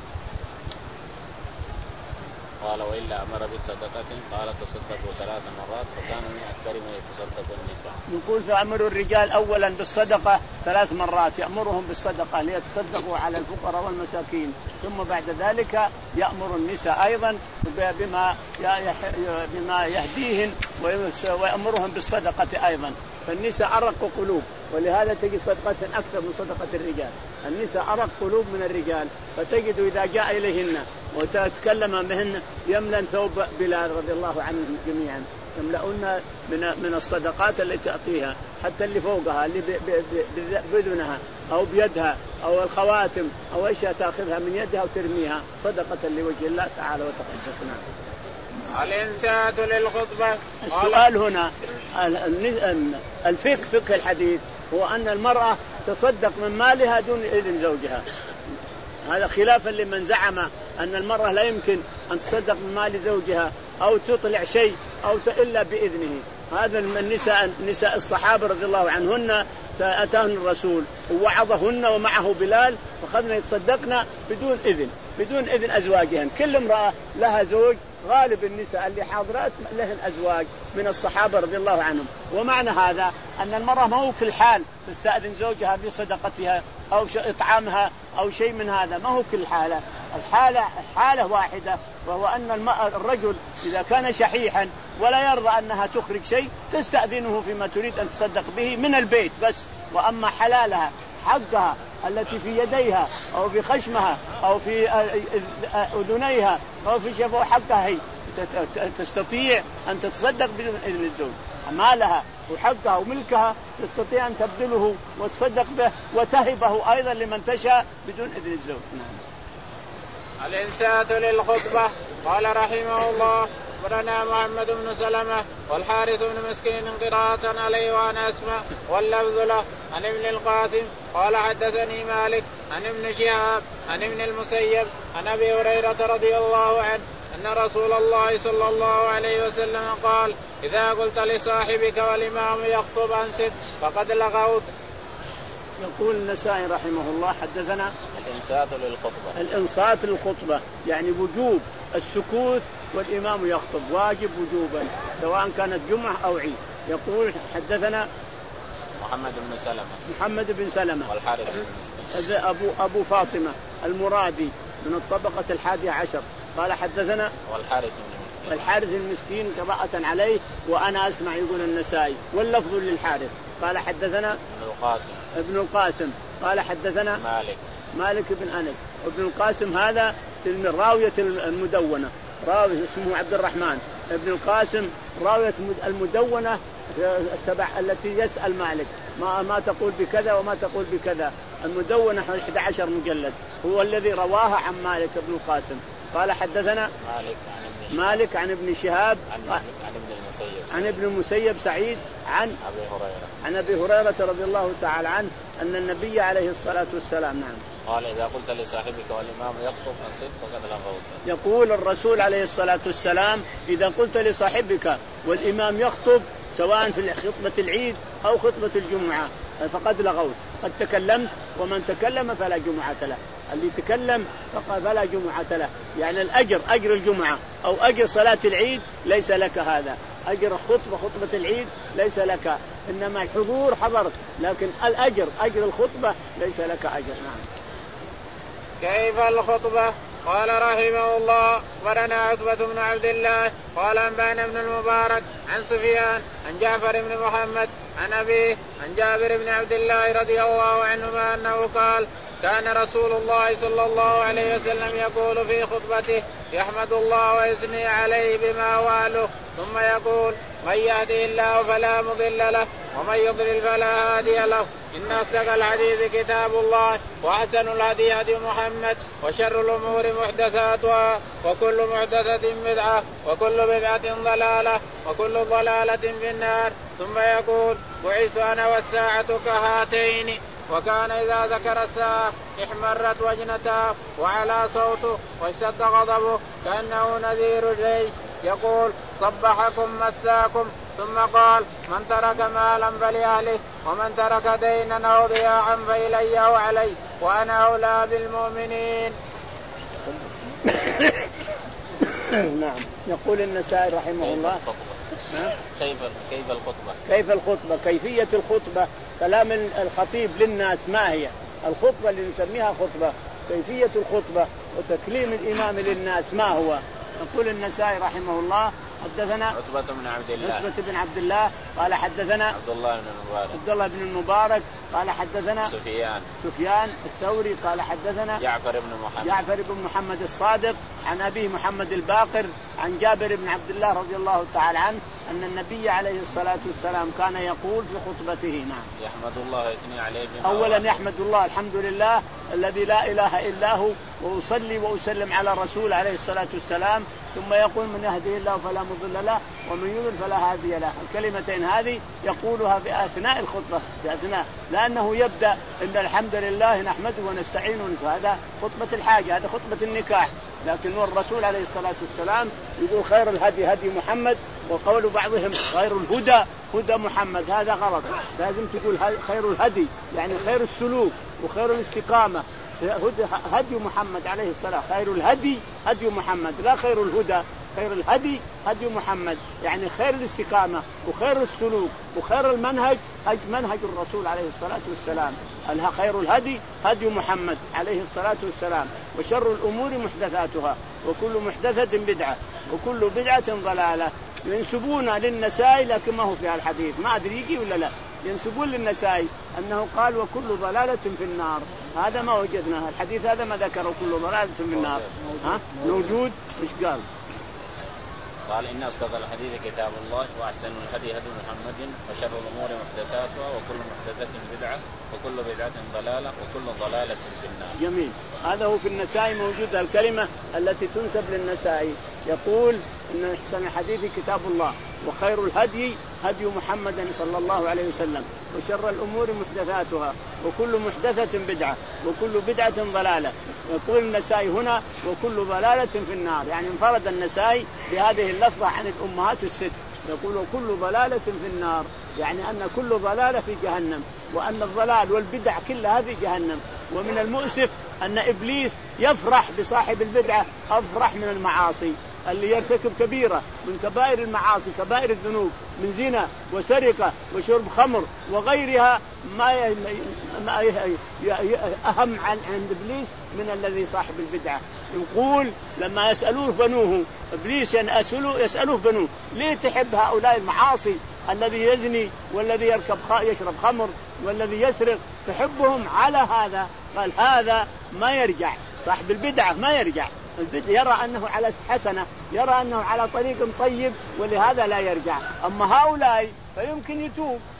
قال وإلا أمر بالصدقة قال تصدقوا ثلاث مرات، فكان من أكثر من يتصدق النساء. يقول فأمر الرجال أولا بالصدقة ثلاث مرات، يأمرهم بالصدقة ليتصدقوا على الفقراء والمساكين، ثم بعد ذلك يأمر النساء أيضا بما بما يهديهن ويأمرهم بالصدقة أيضا. فالنساء أرق قلوب، ولهذا تجد صدقة أكثر من صدقة الرجال. النساء أرق قلوب من الرجال، فتجد إذا جاء إليهن وتتكلم مهن يملأ ثوب بلال رضي الله عنهم جميعا، يملؤون من من الصدقات التي تعطيها، حتى اللي فوقها اللي بأذنها أو بيدها أو الخواتم أو أشياء تأخذها من يدها وترميها صدقة لوجه الله تعالى وتقدسنا. الإنسات للخطبة. السؤال هنا الفقه فقه الحديث هو أن المرأة تصدق من مالها دون إذن زوجها، هذا خلافا لمن زعم أن المرأة لا يمكن أن تصدق من مال زوجها أو تطلع شيء أو إلا بإذنه. هذا النساء نساء الصحابة رضي الله عنهن أتاهن الرسول ووعظهن ومعه بلال فخذنا يتصدقنا بدون إذن بدون إذن أزواجهن. كل امرأة لها زوج، غالب النساء اللي حاضرات لهن أزواج من الصحابة رضي الله عنهم. ومعنى هذا أن المرأة ما هو في الحال تستأذن زوجها بصدقتها أو إطعامها أو شيء من هذا، ما هو كل حالة. الحالة حالة واحدة، وهو أن الرجل إذا كان شحيحا ولا يرضى أنها تخرج شيء تستأذنه فيما تريد أن تصدق به من البيت بس. وأما حلالها حقها التي في يديها أو في خشمها أو في أذنيها أو في شفاه حقها هي تستطيع أن تتصدق بدون إذن الزوج. مالها وحقها وملكها تستطيع أن تبذله وتصدق به وتهبه أيضا لمن تشاء بدون إذن الزوج. الإنسات للخطبة. قال رحمه الله أخبرنا محمد بن سلمة والحارث بن مسكين قراءة عليه وأنا أسمع واللفظ له عن ابن القاسم قال حدثني مالك عن ابن شهاب عن ابن المسيب عن أبي هريرة رضي الله عنه أن رسول الله صلى الله عليه وسلم قال إذا قلت لصاحبك والإمام يخطب أنصت فقد لغوت. يقول النسائي رحمه الله حدثنا الإنصات للخطبة. الإنصات للخطبة يعني وجوب السكوت والإمام يخطب، واجب وجوبا سواء كانت جمعة أو عيد. يقول حدثنا محمد بن سلمة محمد بن سلمة والحارث بن مسكين أبو أبو فاطمة المرادي من الطبقة الحادية عشر قال حدثنا والحارث بن مسكين والحارث المسكين قراءة عليه وأنا أسمع. يقول النسائي واللفظ للحارث قال حدثنا ابن القاسم ابن القاسم قال حدثنا مالك مالك بن أنس. ابن القاسم هذا من راوية المدونة، راوي اسمه عبد الرحمن ابن القاسم راوية المدونة تبع التي يسأل مالك ما ما تقول بكذا وما تقول بكذا. المدونة أحد عشر مجلد، هو الذي رواها عن مالك ابن القاسم. قال حدثنا مالك عن ابن مالك عن ابن شهاب عن, عن ابن المسيب المسيب عن ابن المسيب سعيد عن أبي هريرة عن أبي هريرة رضي الله تعالى عنه أن النبي عليه الصلاة والسلام نعم قال إذا قلت لصاحبك والإمام يخطب أنصت فقد لغوت. يقول الرسول عليه الصلاة والسلام إذا قلت لصاحبك والإمام يخطب سواء في خطبة العيد أو خطبة الجمعة فقد لغوت، قد تكلمت ومن تكلم فلا جمعة له، اللي تكلم فقد فلا جمعة له، يعني الأجر أجر الجمعة أو أجر صلاة العيد ليس لك هذا، أجر الخطبة خطبة العيد ليس لك، إنما الحضور حضرت، لكن الأجر أجر الخطبة ليس لك أجر. نعم. كيف الخطبة؟ قال رحمه الله ورنا عتبة بن عبد الله قال أنبأنا ابن المبارك عن سفيان عن جعفر بن محمد عن أبيه عن جابر بن عبد الله رضي الله عنهما أنه قال كان رسول الله صلى الله عليه وسلم يقول في خطبته يحمد الله ويثني عليه بما واله ثم يقول من يهده الله فلا مضل له ومن يضلل فلا هادي له إن أصدق الحديث كتاب الله وأحسن الهدي هدي محمد وشر الأمور محدثاتها وكل محدثة بدعة وكل بدعة ضلالة وكل ضلالة في النار ثم يقول بعثت أنا والساعة كهاتين. وكان إذا ذكر الساعة احمرت وجنته وعلى صوته واشتد غضبه كأنه نذير جيش يقول صبحكم مساكم. ثم قال من ترك مالا فلأهله ومن ترك دينا أو ضياعا فإلي أو علي وأنا أولى بالمؤمنين. نعم. يقول النسائي رحمه الله كيف كيف الخطبة كيف الخطبة كيفية الخطبة كلام الخطيب للناس ما هي الخطبة اللي نسميها خطبة، كيفية الخطبة وتكليم الإمام للناس ما هو. يقول النسائي رحمه الله حدثنا عتبة بن عبد الله عتبة بن عبد الله قال حدثنا عبد الله بن المبارك عبد الله بن المبارك قال حدثنا سفيان سفيان الثوري قال حدثنا جعفر بن محمد جعفر بن محمد الصادق عن أبيه محمد الباقر عن جابر بن عبد الله رضي الله تعالى عنه أن النبي عليه الصلاة والسلام كان يقول في خطبته نعم يحمد الله ويثني عليه بما أولا يحمد الله الحمد لله الذي لا إله إلا هو وأصلي وأسلم على الرسول عليه الصلاة والسلام ثم يقول من يهده الله فلا مضل له ومن يضلل فلا هادي له. الكلمتين هذه يقولها في أثناء الخطبة في أثناء لأنه يبدأ إن الحمد لله نحمده ونستعينه ونستغفره، هذا خطبة الحاجة هذا خطبة النكاح، لكن الرسول عليه الصلاة والسلام يقول خير الهدي هدي محمد وقول بعضهم خير الهدى هدى محمد، هذا غلط، لازم تقول خير الهدي يعني خير السلوك وخير الاستقامة هدي محمد عليه الصلاة، خير الهدي هدي محمد لا خير الهدى، خير الهدي هدي محمد يعني خير الاستقامة وخير السلوك وخير المنهج منهج الرسول عليه الصلاة والسلام. خير الهدي هدي محمد عليه الصلاة والسلام وشر الأمور محدثاتها وكل محدثة بدعة وكل بدعة ضلالة. ينسبون للنسائي لكن ما هو في الحديث ما أدري يجي ولا لا، ينسبون للنسائي أنه قال وكل ضلالة في النار، هذا ما وجدناه الحديث هذا ما ذكر كل ضلالة في النار. ها موجود مش قال قال إن أصدق الحديث كتاب الله وأحسن الهدي هدي محمد وشر الأمور محدثاتها وكل محدثة بدعة وكل بدعة ضلالة وكل ضلالة في النار. جميل. هذا هو في النسائي موجود الكلمة التي تنسب للنسائي، يقول إن أحسن الحديث كتاب الله وخير الهدي هدي محمد صلى الله عليه وسلم وشر الأمور محدثاتها وكل محدثة بدعة وكل بدعة ضلالة. يقول النسائي هنا وكل ضلالة في النار، يعني انفرد النسائي بهذه اللفظة عن الأمهات الست، يقول وكل ضلالة في النار يعني أن كل ضلالة في جهنم وأن الضلال والبدع كلها في جهنم. ومن المؤسف أن إبليس يفرح بصاحب البدعة أفرح من المعاصي، اللي يرتكب كبيرة من كبائر المعاصي كبائر الذنوب من زنا وسرقة وشرب خمر وغيرها ما أهم عند إبليس من الذي صاحب البدعة. يقول لما يسألوه بنوه إبليس يسألوه, يسألوه بنوه ليه تحب هؤلاء المعاصي الذي يزني والذي يركب يشرب خمر والذي يسرق تحبهم على هذا؟ قال هذا ما يرجع، صاحب البدعة ما يرجع، يرى أنه على حسنة يرى أنه على طريق طيب ولهذا لا يرجع. أما هؤلاء فيمكن يتوب،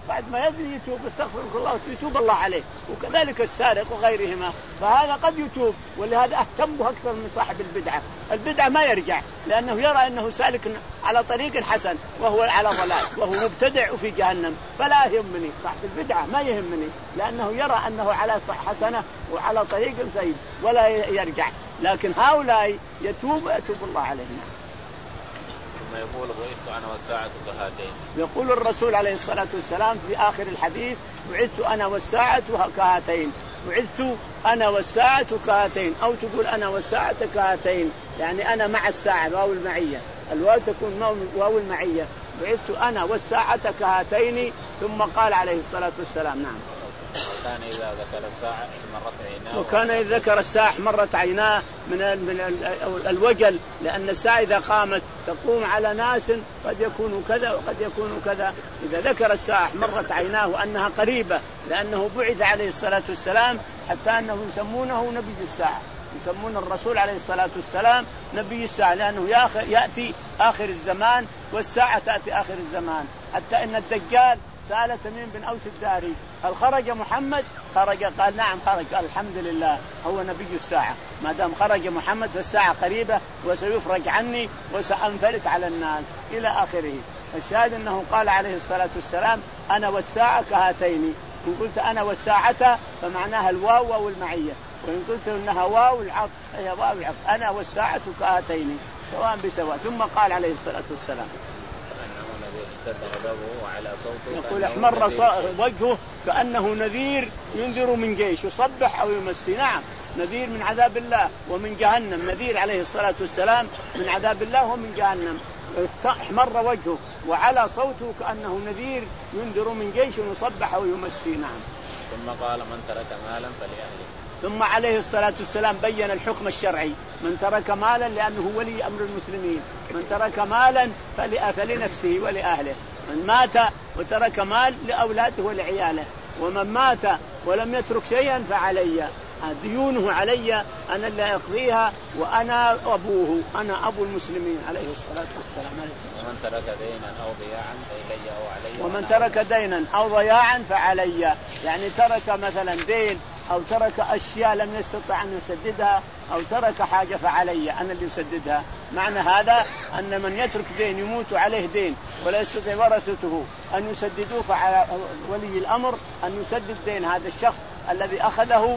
بعد ما يزني يتوب استغفر الله ويتوب الله عليه، وكذلك السارق وغيرهما، فهذا قد يتوب. ولهذا أهتمه أكثر من صاحب البدعة. البدعة ما يرجع لأنه يرى أنه سالك على طريق حسن وهو على ضلال وهو مبتدع وفي جهنم، فلا يهمني صاحب البدعة ما يهمني، لأنه يرى أنه على حسنة وعلى طريق سيد ولا يرجع. لكن هؤلاء يتوب ويتوب الله عليهم. ثم يقول بعثت أنا والساعة كهاتين. يقول الرسول عليه الصلاة والسلام في آخر الحديث بعثت أنا والساعة كهاتين، بعثت أنا والساعة كهاتين، أو تقول أنا والساعة كهاتين، يعني أنا مع الساعة واو المعية، الواو تكون واو المعية، بعثت أنا والساعة كهاتين. ثم قال عليه الصلاة والسلام نعم وكان إذا ذكر الساعة مرت عيناه وكان إذا ذكر الساعة مرت عيناه من من الوجل، لأن الساعة إذا قامت تقوم على ناس قد يكون كذا وقد يكون كذا، إذا ذكر الساعة مرت عيناه أنها قريبة، لأنه بعث عليه الصلاة والسلام حتى أنه يسمونه نبي الساعة، يسمون الرسول عليه الصلاة والسلام نبي الساعة، لأنه يأتي آخر الزمان والساعة تأتي آخر الزمان. حتى إن الدجال سأل تميم بن أوس الداري هل خرج محمد؟ خرج، قال نعم خرج، قال الحمد لله هو نبي الساعة، ما دام خرج محمد فالساعة قريبة وسيفرج عني وسأنفلت على الناس إلى آخره. الشاهد أنه قال عليه الصلاة والسلام أنا والساعة كهاتين. إن قلت أنا والساعة فمعناها الواو واو المعية، وإن قلت إنها واو العطف هي واو العطف، أنا والساعة كهاتين سواء بسواء. ثم قال عليه الصلاة والسلام يقول احمر وجهه كأنه نذير ينذر من جيش يصبح أو يمسي. نعم نذير من عذاب الله ومن جهنم، نذير عليه الصلاة والسلام من عذاب الله ومن جهنم. احمر وجهه وعلى صوته كأنه نذير ينذر من جيش يصبح أو يمسي. نعم. ثم قال من ترك مالا فلأهله. ثم عليه الصلاة والسلام بين الحكم الشرعي، من ترك مالا لأنه ولي أمر المسلمين، من ترك مالا فلنفسه ولأهله، من مات وترك مال لأولاده ولعياله، ومن مات ولم يترك شيئا فعلي ديونه، علي أنا اللي أقضيها وأنا أبوه، أنا أبو المسلمين عليه الصلاة والسلام. ومن ترك دينا أو ضياعا فإلي أو علي. ومن ترك دينا أو ضياعا فعلي، يعني ترك مثلا دين أو ترك أشياء لم يستطع أن يسددها أو ترك حاجة فعلي أنا اللي يسددها. معنى هذا أن من يترك دين يموت عليه دين ولا يستطيع ورثته أن يسددوه، فعلى ولي الأمر أن يسدد دين هذا الشخص الذي أخذه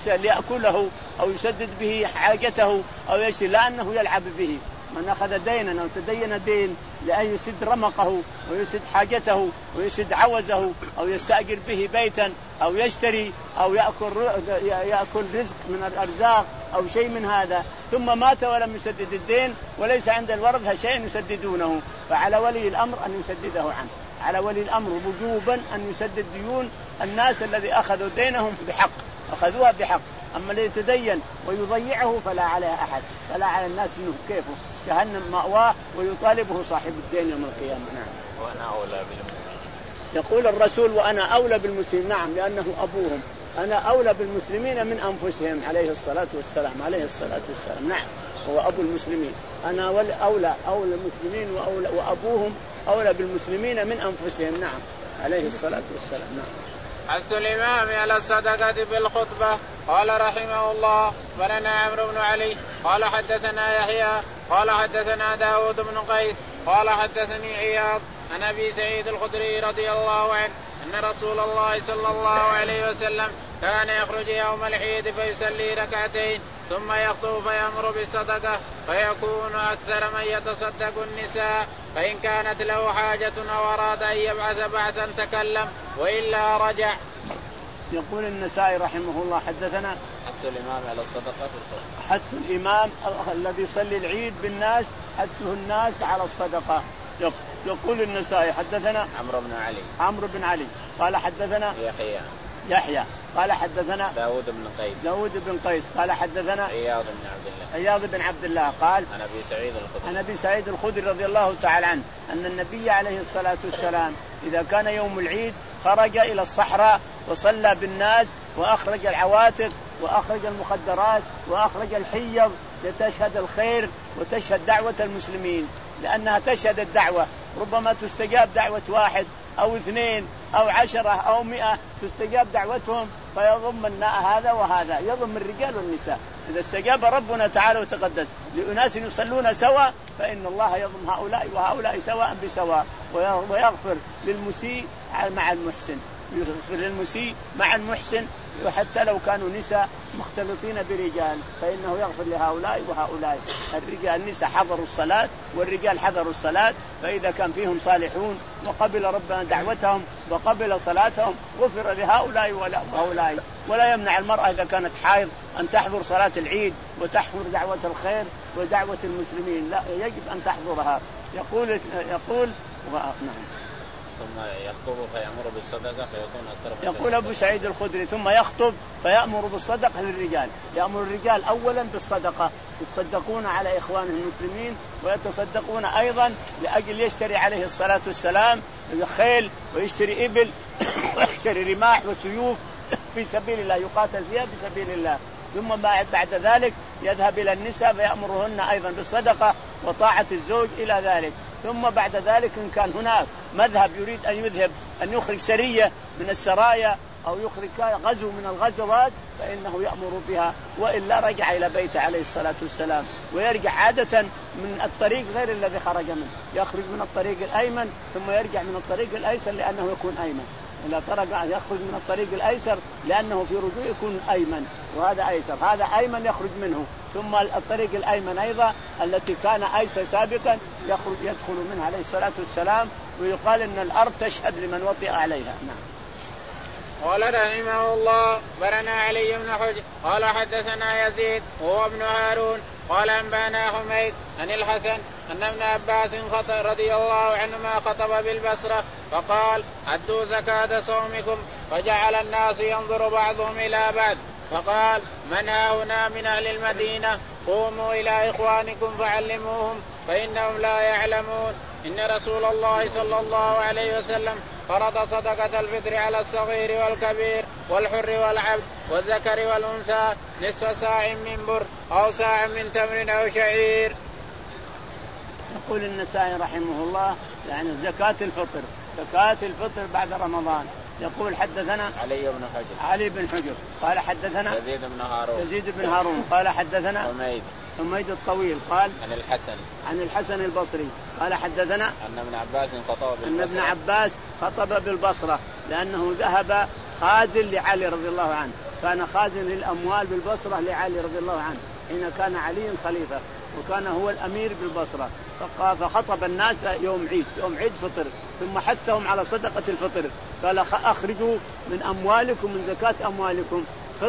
ليأكله أو يسدد به حاجته أو يشتري، لأنه يلعب به. من أخذ دينا أو تدين دين لأن يسد رمقه ويسد حاجته ويسد عوزه أو يستأجر به بيتا أو يشتري أو يأكل يأكل رزق من الأرزاق أو شيء من هذا، ثم مات ولم يسدد الدين وليس عند الورثة شيء يسددونه، فعلى ولي الأمر أن يسدده عنه، على ولي الأمر وجوبا أن يسدد ديون الناس الذي أخذوا دينهم بحق، أخذوها بحق. أما الذي يتدين ويضيعه فلا عليه أحد، فلا على الناس منه، كيفه جهنم مأواه ويطالبه صاحب الدين يوم القيامة. نعم. وأنا أولى بالمسلمين. يقول الرسول وأنا أولى بالمسلمين، نعم لأنه أبوهم، أنا أولى بالمسلمين من أنفسهم عليه الصلاة والسلام، عليه الصلاة والسلام. نعم هو أبو المسلمين، أنا أولى أولى المسلمين وأولى وأبوهم أولى بالمسلمين من أنفسهم. نعم عليه الصلاة والسلام. نعم. حث الإمام على الصدقة بالخطبة. قال رحمه الله ولنا عمرو بن علي قال حدثنا يحيى قال حدثنا داود بن قيس قال حدثني عياض عن أبي سعيد الخدري رضي الله عنه أن رسول الله صلى الله عليه وسلم كان يخرج يوم العيد فيصلي ركعتين ثم يخطب فيأمر بالصدقة فيكون أكثر من يتصدق النساء، فإن كانت له حاجة أو أراد أن يبعث بعثا تكلم وإلا رجع. يقول النسائي رحمه الله حدثنا حث الإمام على الصدقة بالخطبة. حث الإمام الذي يصلي العيد بالناس حثه الناس على الصدقة. يقول النسائي حدثنا عمرو بن علي عمرو بن علي قال حدثنا يحيى يحيى قال حدثنا داود بن قيس داود بن قيس قال حدثنا عياض بن عبد الله عياض بن عبد الله قال عن أبي سعيد الخدري عن أبي سعيد الخدري رضي الله تعالى عنه أن النبي عليه الصلاة والسلام إذا كان يوم العيد خرج إلى الصحراء وصلى بالناس وأخرج العواتق وأخرج المخدرات وأخرج الحيض لتشهد الخير وتشهد دعوة المسلمين، لأنها تشهد الدعوة، ربما تستجاب دعوة واحد أو اثنين أو عشرة أو مئة تستجاب دعوتهم، فيضم هذا وهذا، يضم الرجال والنساء. إذا استجاب ربنا تعالى وتقدس لأناس يصلون سوا فإن الله يضم هؤلاء وهؤلاء سواء بسواء، ويغفر للمسيء مع المحسن، يغفر للمسيء مع المحسن، وحتى لو كانوا نساء مختلطين برجال فإنه يغفر لهؤلاء وهؤلاء. الرجال النساء حضروا الصلاة والرجال حضروا الصلاة، فإذا كان فيهم صالحون وقبل ربنا دعوتهم وقبل صلاتهم غفر لهؤلاء وهؤلاء. ولا يمنع المرأة إذا كانت حائض أن تحضر صلاة العيد وتحضر دعوة الخير ودعوة المسلمين، لا يجب أن تحضرها. يقول يقول نعم. ثم يخطب فيأمر بالصدقة فيكون أكثر. يقول أبو سعيد الخدري ثم يخطب فيأمر بالصدقة للرجال. يأمر الرجال أولا بالصدقة، يتصدقون على إخوانهم المسلمين، ويتصدقون أيضا لأجل يشتري عليه الصلاة والسلام خيل ويشتري إبل ويشتري رماح وسيوف في سبيل الله يقاتل فيها في سبيل الله. ثم بعد ذلك يذهب إلى النساء فيأمرهن أيضا بالصدقة وطاعة الزوج إلى ذلك. ثم بعد ذلك إن كان هناك مذهب يريد أن يذهب أن يخرج سرية من السرايا أو يخرج غزو من الغزوات فإنه يأمر بها، وإلا رجع إلى بيته عليه الصلاة والسلام، ويرجع عادة من الطريق غير الذي خرج منه، يخرج من الطريق الأيمن ثم يرجع من الطريق الأيسر لأنه يكون أيمن. إذا ترجع يخرج من الطريق الأيسر لأنه في رجوع يكون أيمن، وهذا أيسر، هذا أيمن يخرج منه، ثم الطريق الأيمن أيضا التي كان أيسر سابقا يخرج يدخل منها عليه الصلاة والسلام. ويقال إن الأرض تشهد لمن وطئ عليها. نعم. قال رحمه الله برنا علي بن حجر قال حدثنا يزيد وهو ابن هارون قال أنبانا حميد عن الحسن أن ابن عباس رضي الله عنهما خطب بالبصرة فقال أدوا زكاة صومكم، فجعل الناس ينظر بعضهم إلى بعض، فقال من ها هنا من أهل المدينة قوموا إلى إخوانكم فعلموهم فإنهم لا يعلمون. إن رسول الله صلى الله عليه وسلم فرض صدقة الفطر على الصغير والكبير والحر والعبد والذكر والأنثى نصف ساع من بر أو ساع من تمر أو شعير. يقول النسائي رحمه الله يعني زكاة الفطر، زكاة الفطر بعد رمضان. يقول حدثنا علي بن حجر علي بن حجر قال حدثنا يزيد بن هارون يزيد بن هارون قال حدثنا حميد حميد الطويل قال عن الحسن عن الحسن البصري قال حدثنا أن ابن عباس خطب بالبصرة أن ابن عباس خطب بالبصرة لأنه ذهب خازن لعلي رضي الله عنه، كان خازن للأموال بالبصرة لعلي رضي الله عنه حين كان علي خليفة وكان هو الأمير بالبصرة، فخطب الناس يوم عيد يوم عيد فطر ثم حثهم على صدقة الفطر، قال أخرجوا من أموالكم من زكاة أموالكم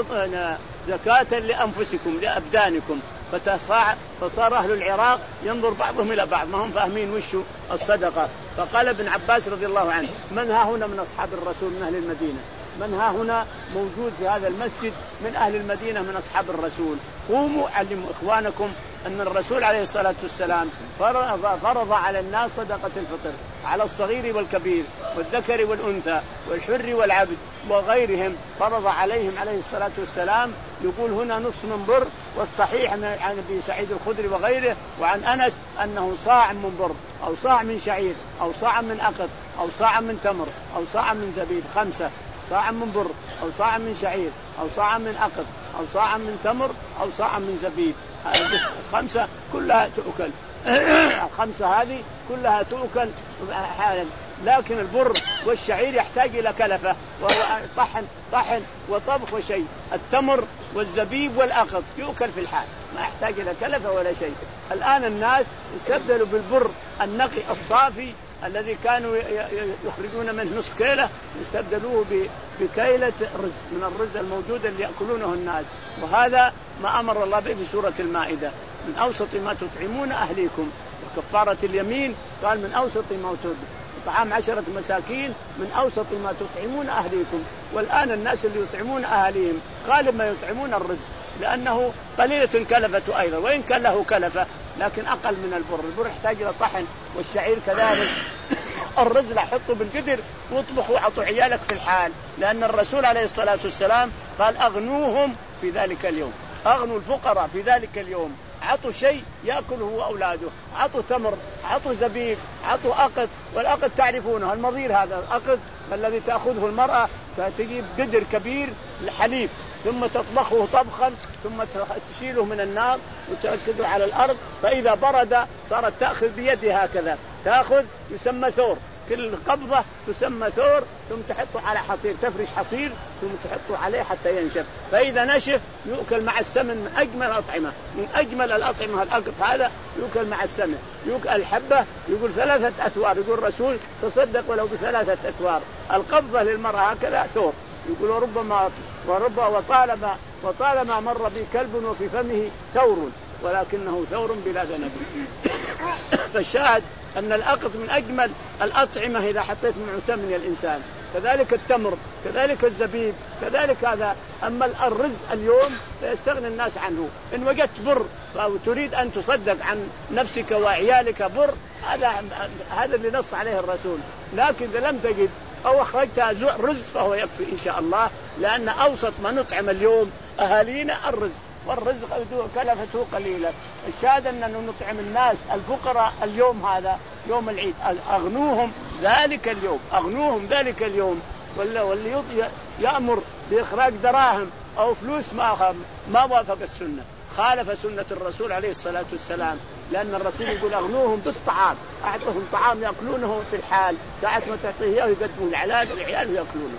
زكاة لأنفسكم لأبدانكم. فصار أهل العراق ينظر بعضهم إلى بعض ما هم فاهمين وش الصدقة. فقال ابن عباس رضي الله عنه من ها هنا من أصحاب الرسول من أهل المدينة، من ها هنا موجود في هذا المسجد من أهل المدينة من أصحاب الرسول، قوموا علموا إخوانكم أن الرسول عليه الصلاة والسلام فرض على الناس صدقة الفطر على الصغير والكبير والذكر والأنثى والحر والعبد وغيرهم، فرض عليهم عليه الصلاة والسلام. يقول هنا نصف من بر، والصحيح عن أبي سعيد الخدري وغيره وعن أنس أنه صاع من بر أو صاع من شعير أو صاع من أقط أو صاع من تمر أو صاع من زبيب، خمسة، صاع من بر أو صاع من شعير أو صاع من أقط أو صاع من تمر أو صاع من زبيب، خمسة كلها تؤكل الخمسة هذه كلها تؤكل حالا. لكن البر والشعير يحتاج إلى كلفة وهو طحن طحن وطبخ وشيء، التمر والزبيب والأقط يؤكل في الحال ما يحتاج إلى كلفة ولا شيء. الآن الناس استبدلوا بالبر النقي الصافي الذي كانوا يخرجون منه نصف كيلة استبدلوه بكيلة رز من الرز الموجود اللي يأكلونه الناس، وهذا ما أمر الله به في سورة المائدة من أوسط ما تطعمون أهليكم، وكفارة اليمين قال من أوسط ما تطعمون طعام عشرة مساكين من أوسط ما تطعمون أهليكم. والآن الناس اللي يطعمون أهليهم غالب ما يطعمون الرز لأنه قليلة كلفة أيضا، وإن كان له كلفة لكن أقل من البر. البر يحتاج إلى طحن والشعير كذلك. الرز لا حطه بالقدر واطبخوا وعطوا عيالك في الحال، لأن الرسول عليه الصلاة والسلام قال أغنوهم في ذلك اليوم، أغنوا الفقراء في ذلك اليوم، عطوا شيء يأكله وأولاده، عطوا تمر، عطوا زبيب، عطوا أقط، والأقط تعرفونه المضير، هذا الأقط الذي تأخذه المرأة تجيب قدر كبير الحليب ثم تطبخه طبخا ثم تشيله من النار وتركزه على الأرض، فإذا برد صارت تأخذ بيدها هكذا، تأخذ يسمى ثور، كل قبضة تسمى ثور، ثم تحطه على حصير، تفرش حصير ثم تحطه عليه حتى ينشف، فإذا نشف يؤكل مع السمن من أجمل الأطعمة، من أجمل الأطعمة الأقط هذا يؤكل مع السمن، يؤكل الحبة يقول ثلاثة أثوار، يقول الرسول تصدق ولو بثلاثة أثوار، القبضة للمرأة هكذا ثور، يقول وربما وربما وطالما وطالما مر بي كلب وفي فمه ثور ولكنه ثور بلا ذنب. فالشاهد أن الأقط من أجمل الأطعمة إذا حطيت معه سمن الإنسان، كذلك التمر، كذلك الزبيب، كذلك هذا. أما الرز اليوم فيستغني الناس عنه، إن وجدت بر وتريد أن تصدق عن نفسك وعيالك بر، هذا هذا اللي نص عليه الرسول، لكن إذا لم تجد أو أخرجتها رز فهو يكفي إن شاء الله، لأن أوسط ما نطعم اليوم أهالينا الرز، والرزق كلفته قليلة. الشاهد أننا نطعم الناس الفقراء اليوم، هذا يوم العيد، أغنوهم ذلك اليوم، أغنوهم ذلك اليوم، واللي يأمر بإخراج دراهم أو فلوس ما ما وافق السنة، خالف سنة الرسول عليه الصلاة والسلام، لأن الرسول يقول أغنوهم بالطعام، أعطهم طعام يأكلونه في الحال، ساعة ما تعطيه يقدموا العلاج العيال يأكلونه.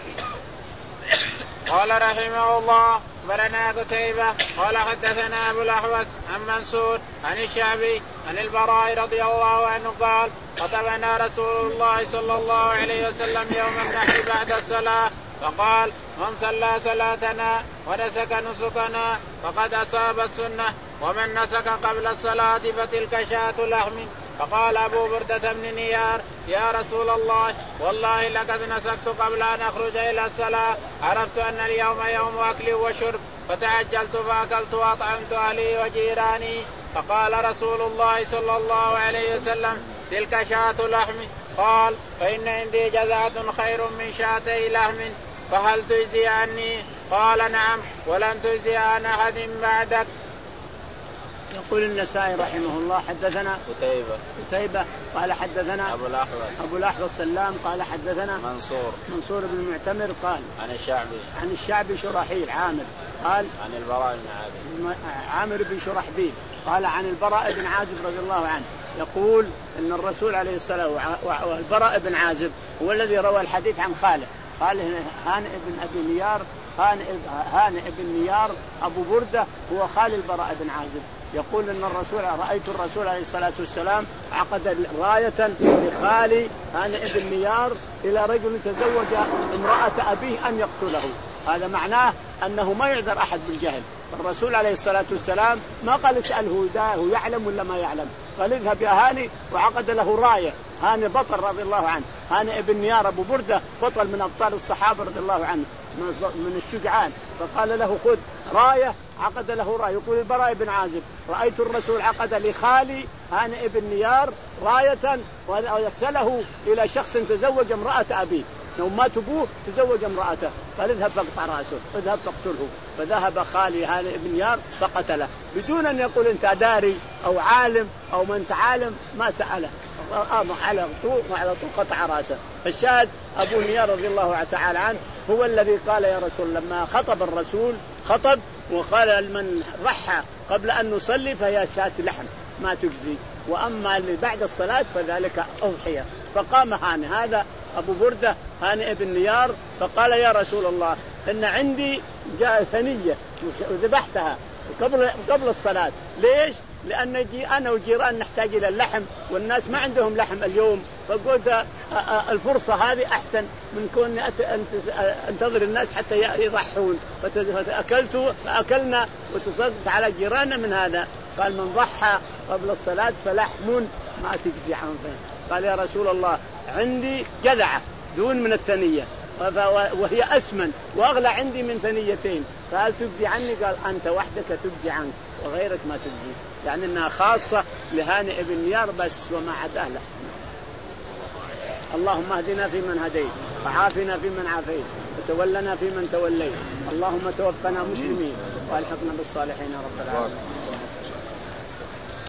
قال رحمه الله أخبرنا قتيبة قال حدثنا أبو الأحوص عن منصور عن الشعبي عن البراء رضي الله عنه قال خطبنا رسول الله صلى الله عليه وسلم يوم النحر بعد الصلاة فقال من صلى صلاتنا ونسك نسكنا فقد أصاب السنة، ومن نسك قبل الصلاة فتلك شاة لحم. فقال أبو بردة بن نيار يا رسول الله والله لقد نسكت قبل أن أخرج إلى الصلاة، عرفت أن اليوم يوم أكل وشرب فتعجلت فأكلت وأطعمت أهلي وجيراني. فقال رسول الله صلى الله عليه وسلم تلك شاة لحم. قال فإن عندي جزعة خير من شاتي لحم فهل تجزي عني؟ قال نعم ولن تجزي عن أحد بعدك. يقول النسائي رحمه الله حدثنا قتيبة قتيبة قال حدثنا أبو الأحوص أبو الأحوص سلام قال حدثنا منصور منصور بن المعتمر قال عن الشعبي عن الشعبي شرحيل عامر قال عن البراء بن عازب عامر بن شرحبيل قال عن البراء بن عازب رضي الله عنه يقول إن الرسول عليه الصلاة والسلام، والبراء بن عازب هو الذي روى الحديث عن خاله، قال هانئ بن أبي نيار هانئ بن نيار أبو بردة هو خال البراء بن عازب، يقول إن الرسول رأيت الرسول عليه الصلاة والسلام عقد راية لخالي هانئ بن نيار إلى رجل تزوج امرأة أبيه أن يقتله، هذا معناه أنه ما يعذر أحد بالجهل. الرسول عليه الصلاة والسلام ما قال اسأله إذا هو يعلم ولا ما يعلم، قال اذهب يا هاني، وعقد له راية. هاني بطل رضي الله عنه، هاني ابن نيار أبو بردة بطل من أبطال الصحابة رضي الله عنه من الشجعان، فقال له خذ راية، عقد له راية. يقول البراء بن عازب رأيت الرسول عقد لخالي هاني ابن نيار راية ويرسله إلى شخص تزوج امرأة أبيه، لو ما تبوه تزوج امرأته، قال اذهب فاقطع رأسه، اذهب فاقتله. فذهب خالي هاني ابن نيار فقتله بدون أن يقول أنت داري أو عالم أو من تعالم، ما سأله، على طول وعلى طول قطع رأسه. فالشاهد أبو نيار رضي الله تعالى عنه هو الذي قال يا رسول، لما خطب الرسول خطب وقال من ضحى قبل أن نصلي فهي شاة لحم ما تجزي، وأما اللي بعد الصلاة فذلك أضحية. فقام هاني هذا أبو بردة هاني ابن نيار فقال يا رسول الله إن عندي جاء ثنية وذبحتها قبل قبل الصلاة، ليش؟ لأن جي أنا وجيران نحتاج إلى اللحم والناس ما عندهم لحم اليوم، فقلت الفرصة هذه أحسن من كون أنتظر الناس حتى يضحون، فأكلت فأكلنا وتصدقت على جيراننا من هذا. قال من ضحى قبل الصلاة فلحم ما تجزي عنه. قال يا رسول الله عندي جذعة دون من الثنية وهي أسمن وأغلى عندي من ثنيتين، فهل تجزي عني؟ قال أنت وحدك تجزي عنك وغيرك ما تجزي، يعني أنها خاصة لهانئ بن نيار بس وما عداه له. اللهم اهدنا فيمن هديت وعافنا فيمن عافيت وتولنا فيمن توليت، اللهم توفنا مسلمين والحقنا بالصالحين رب العالمين.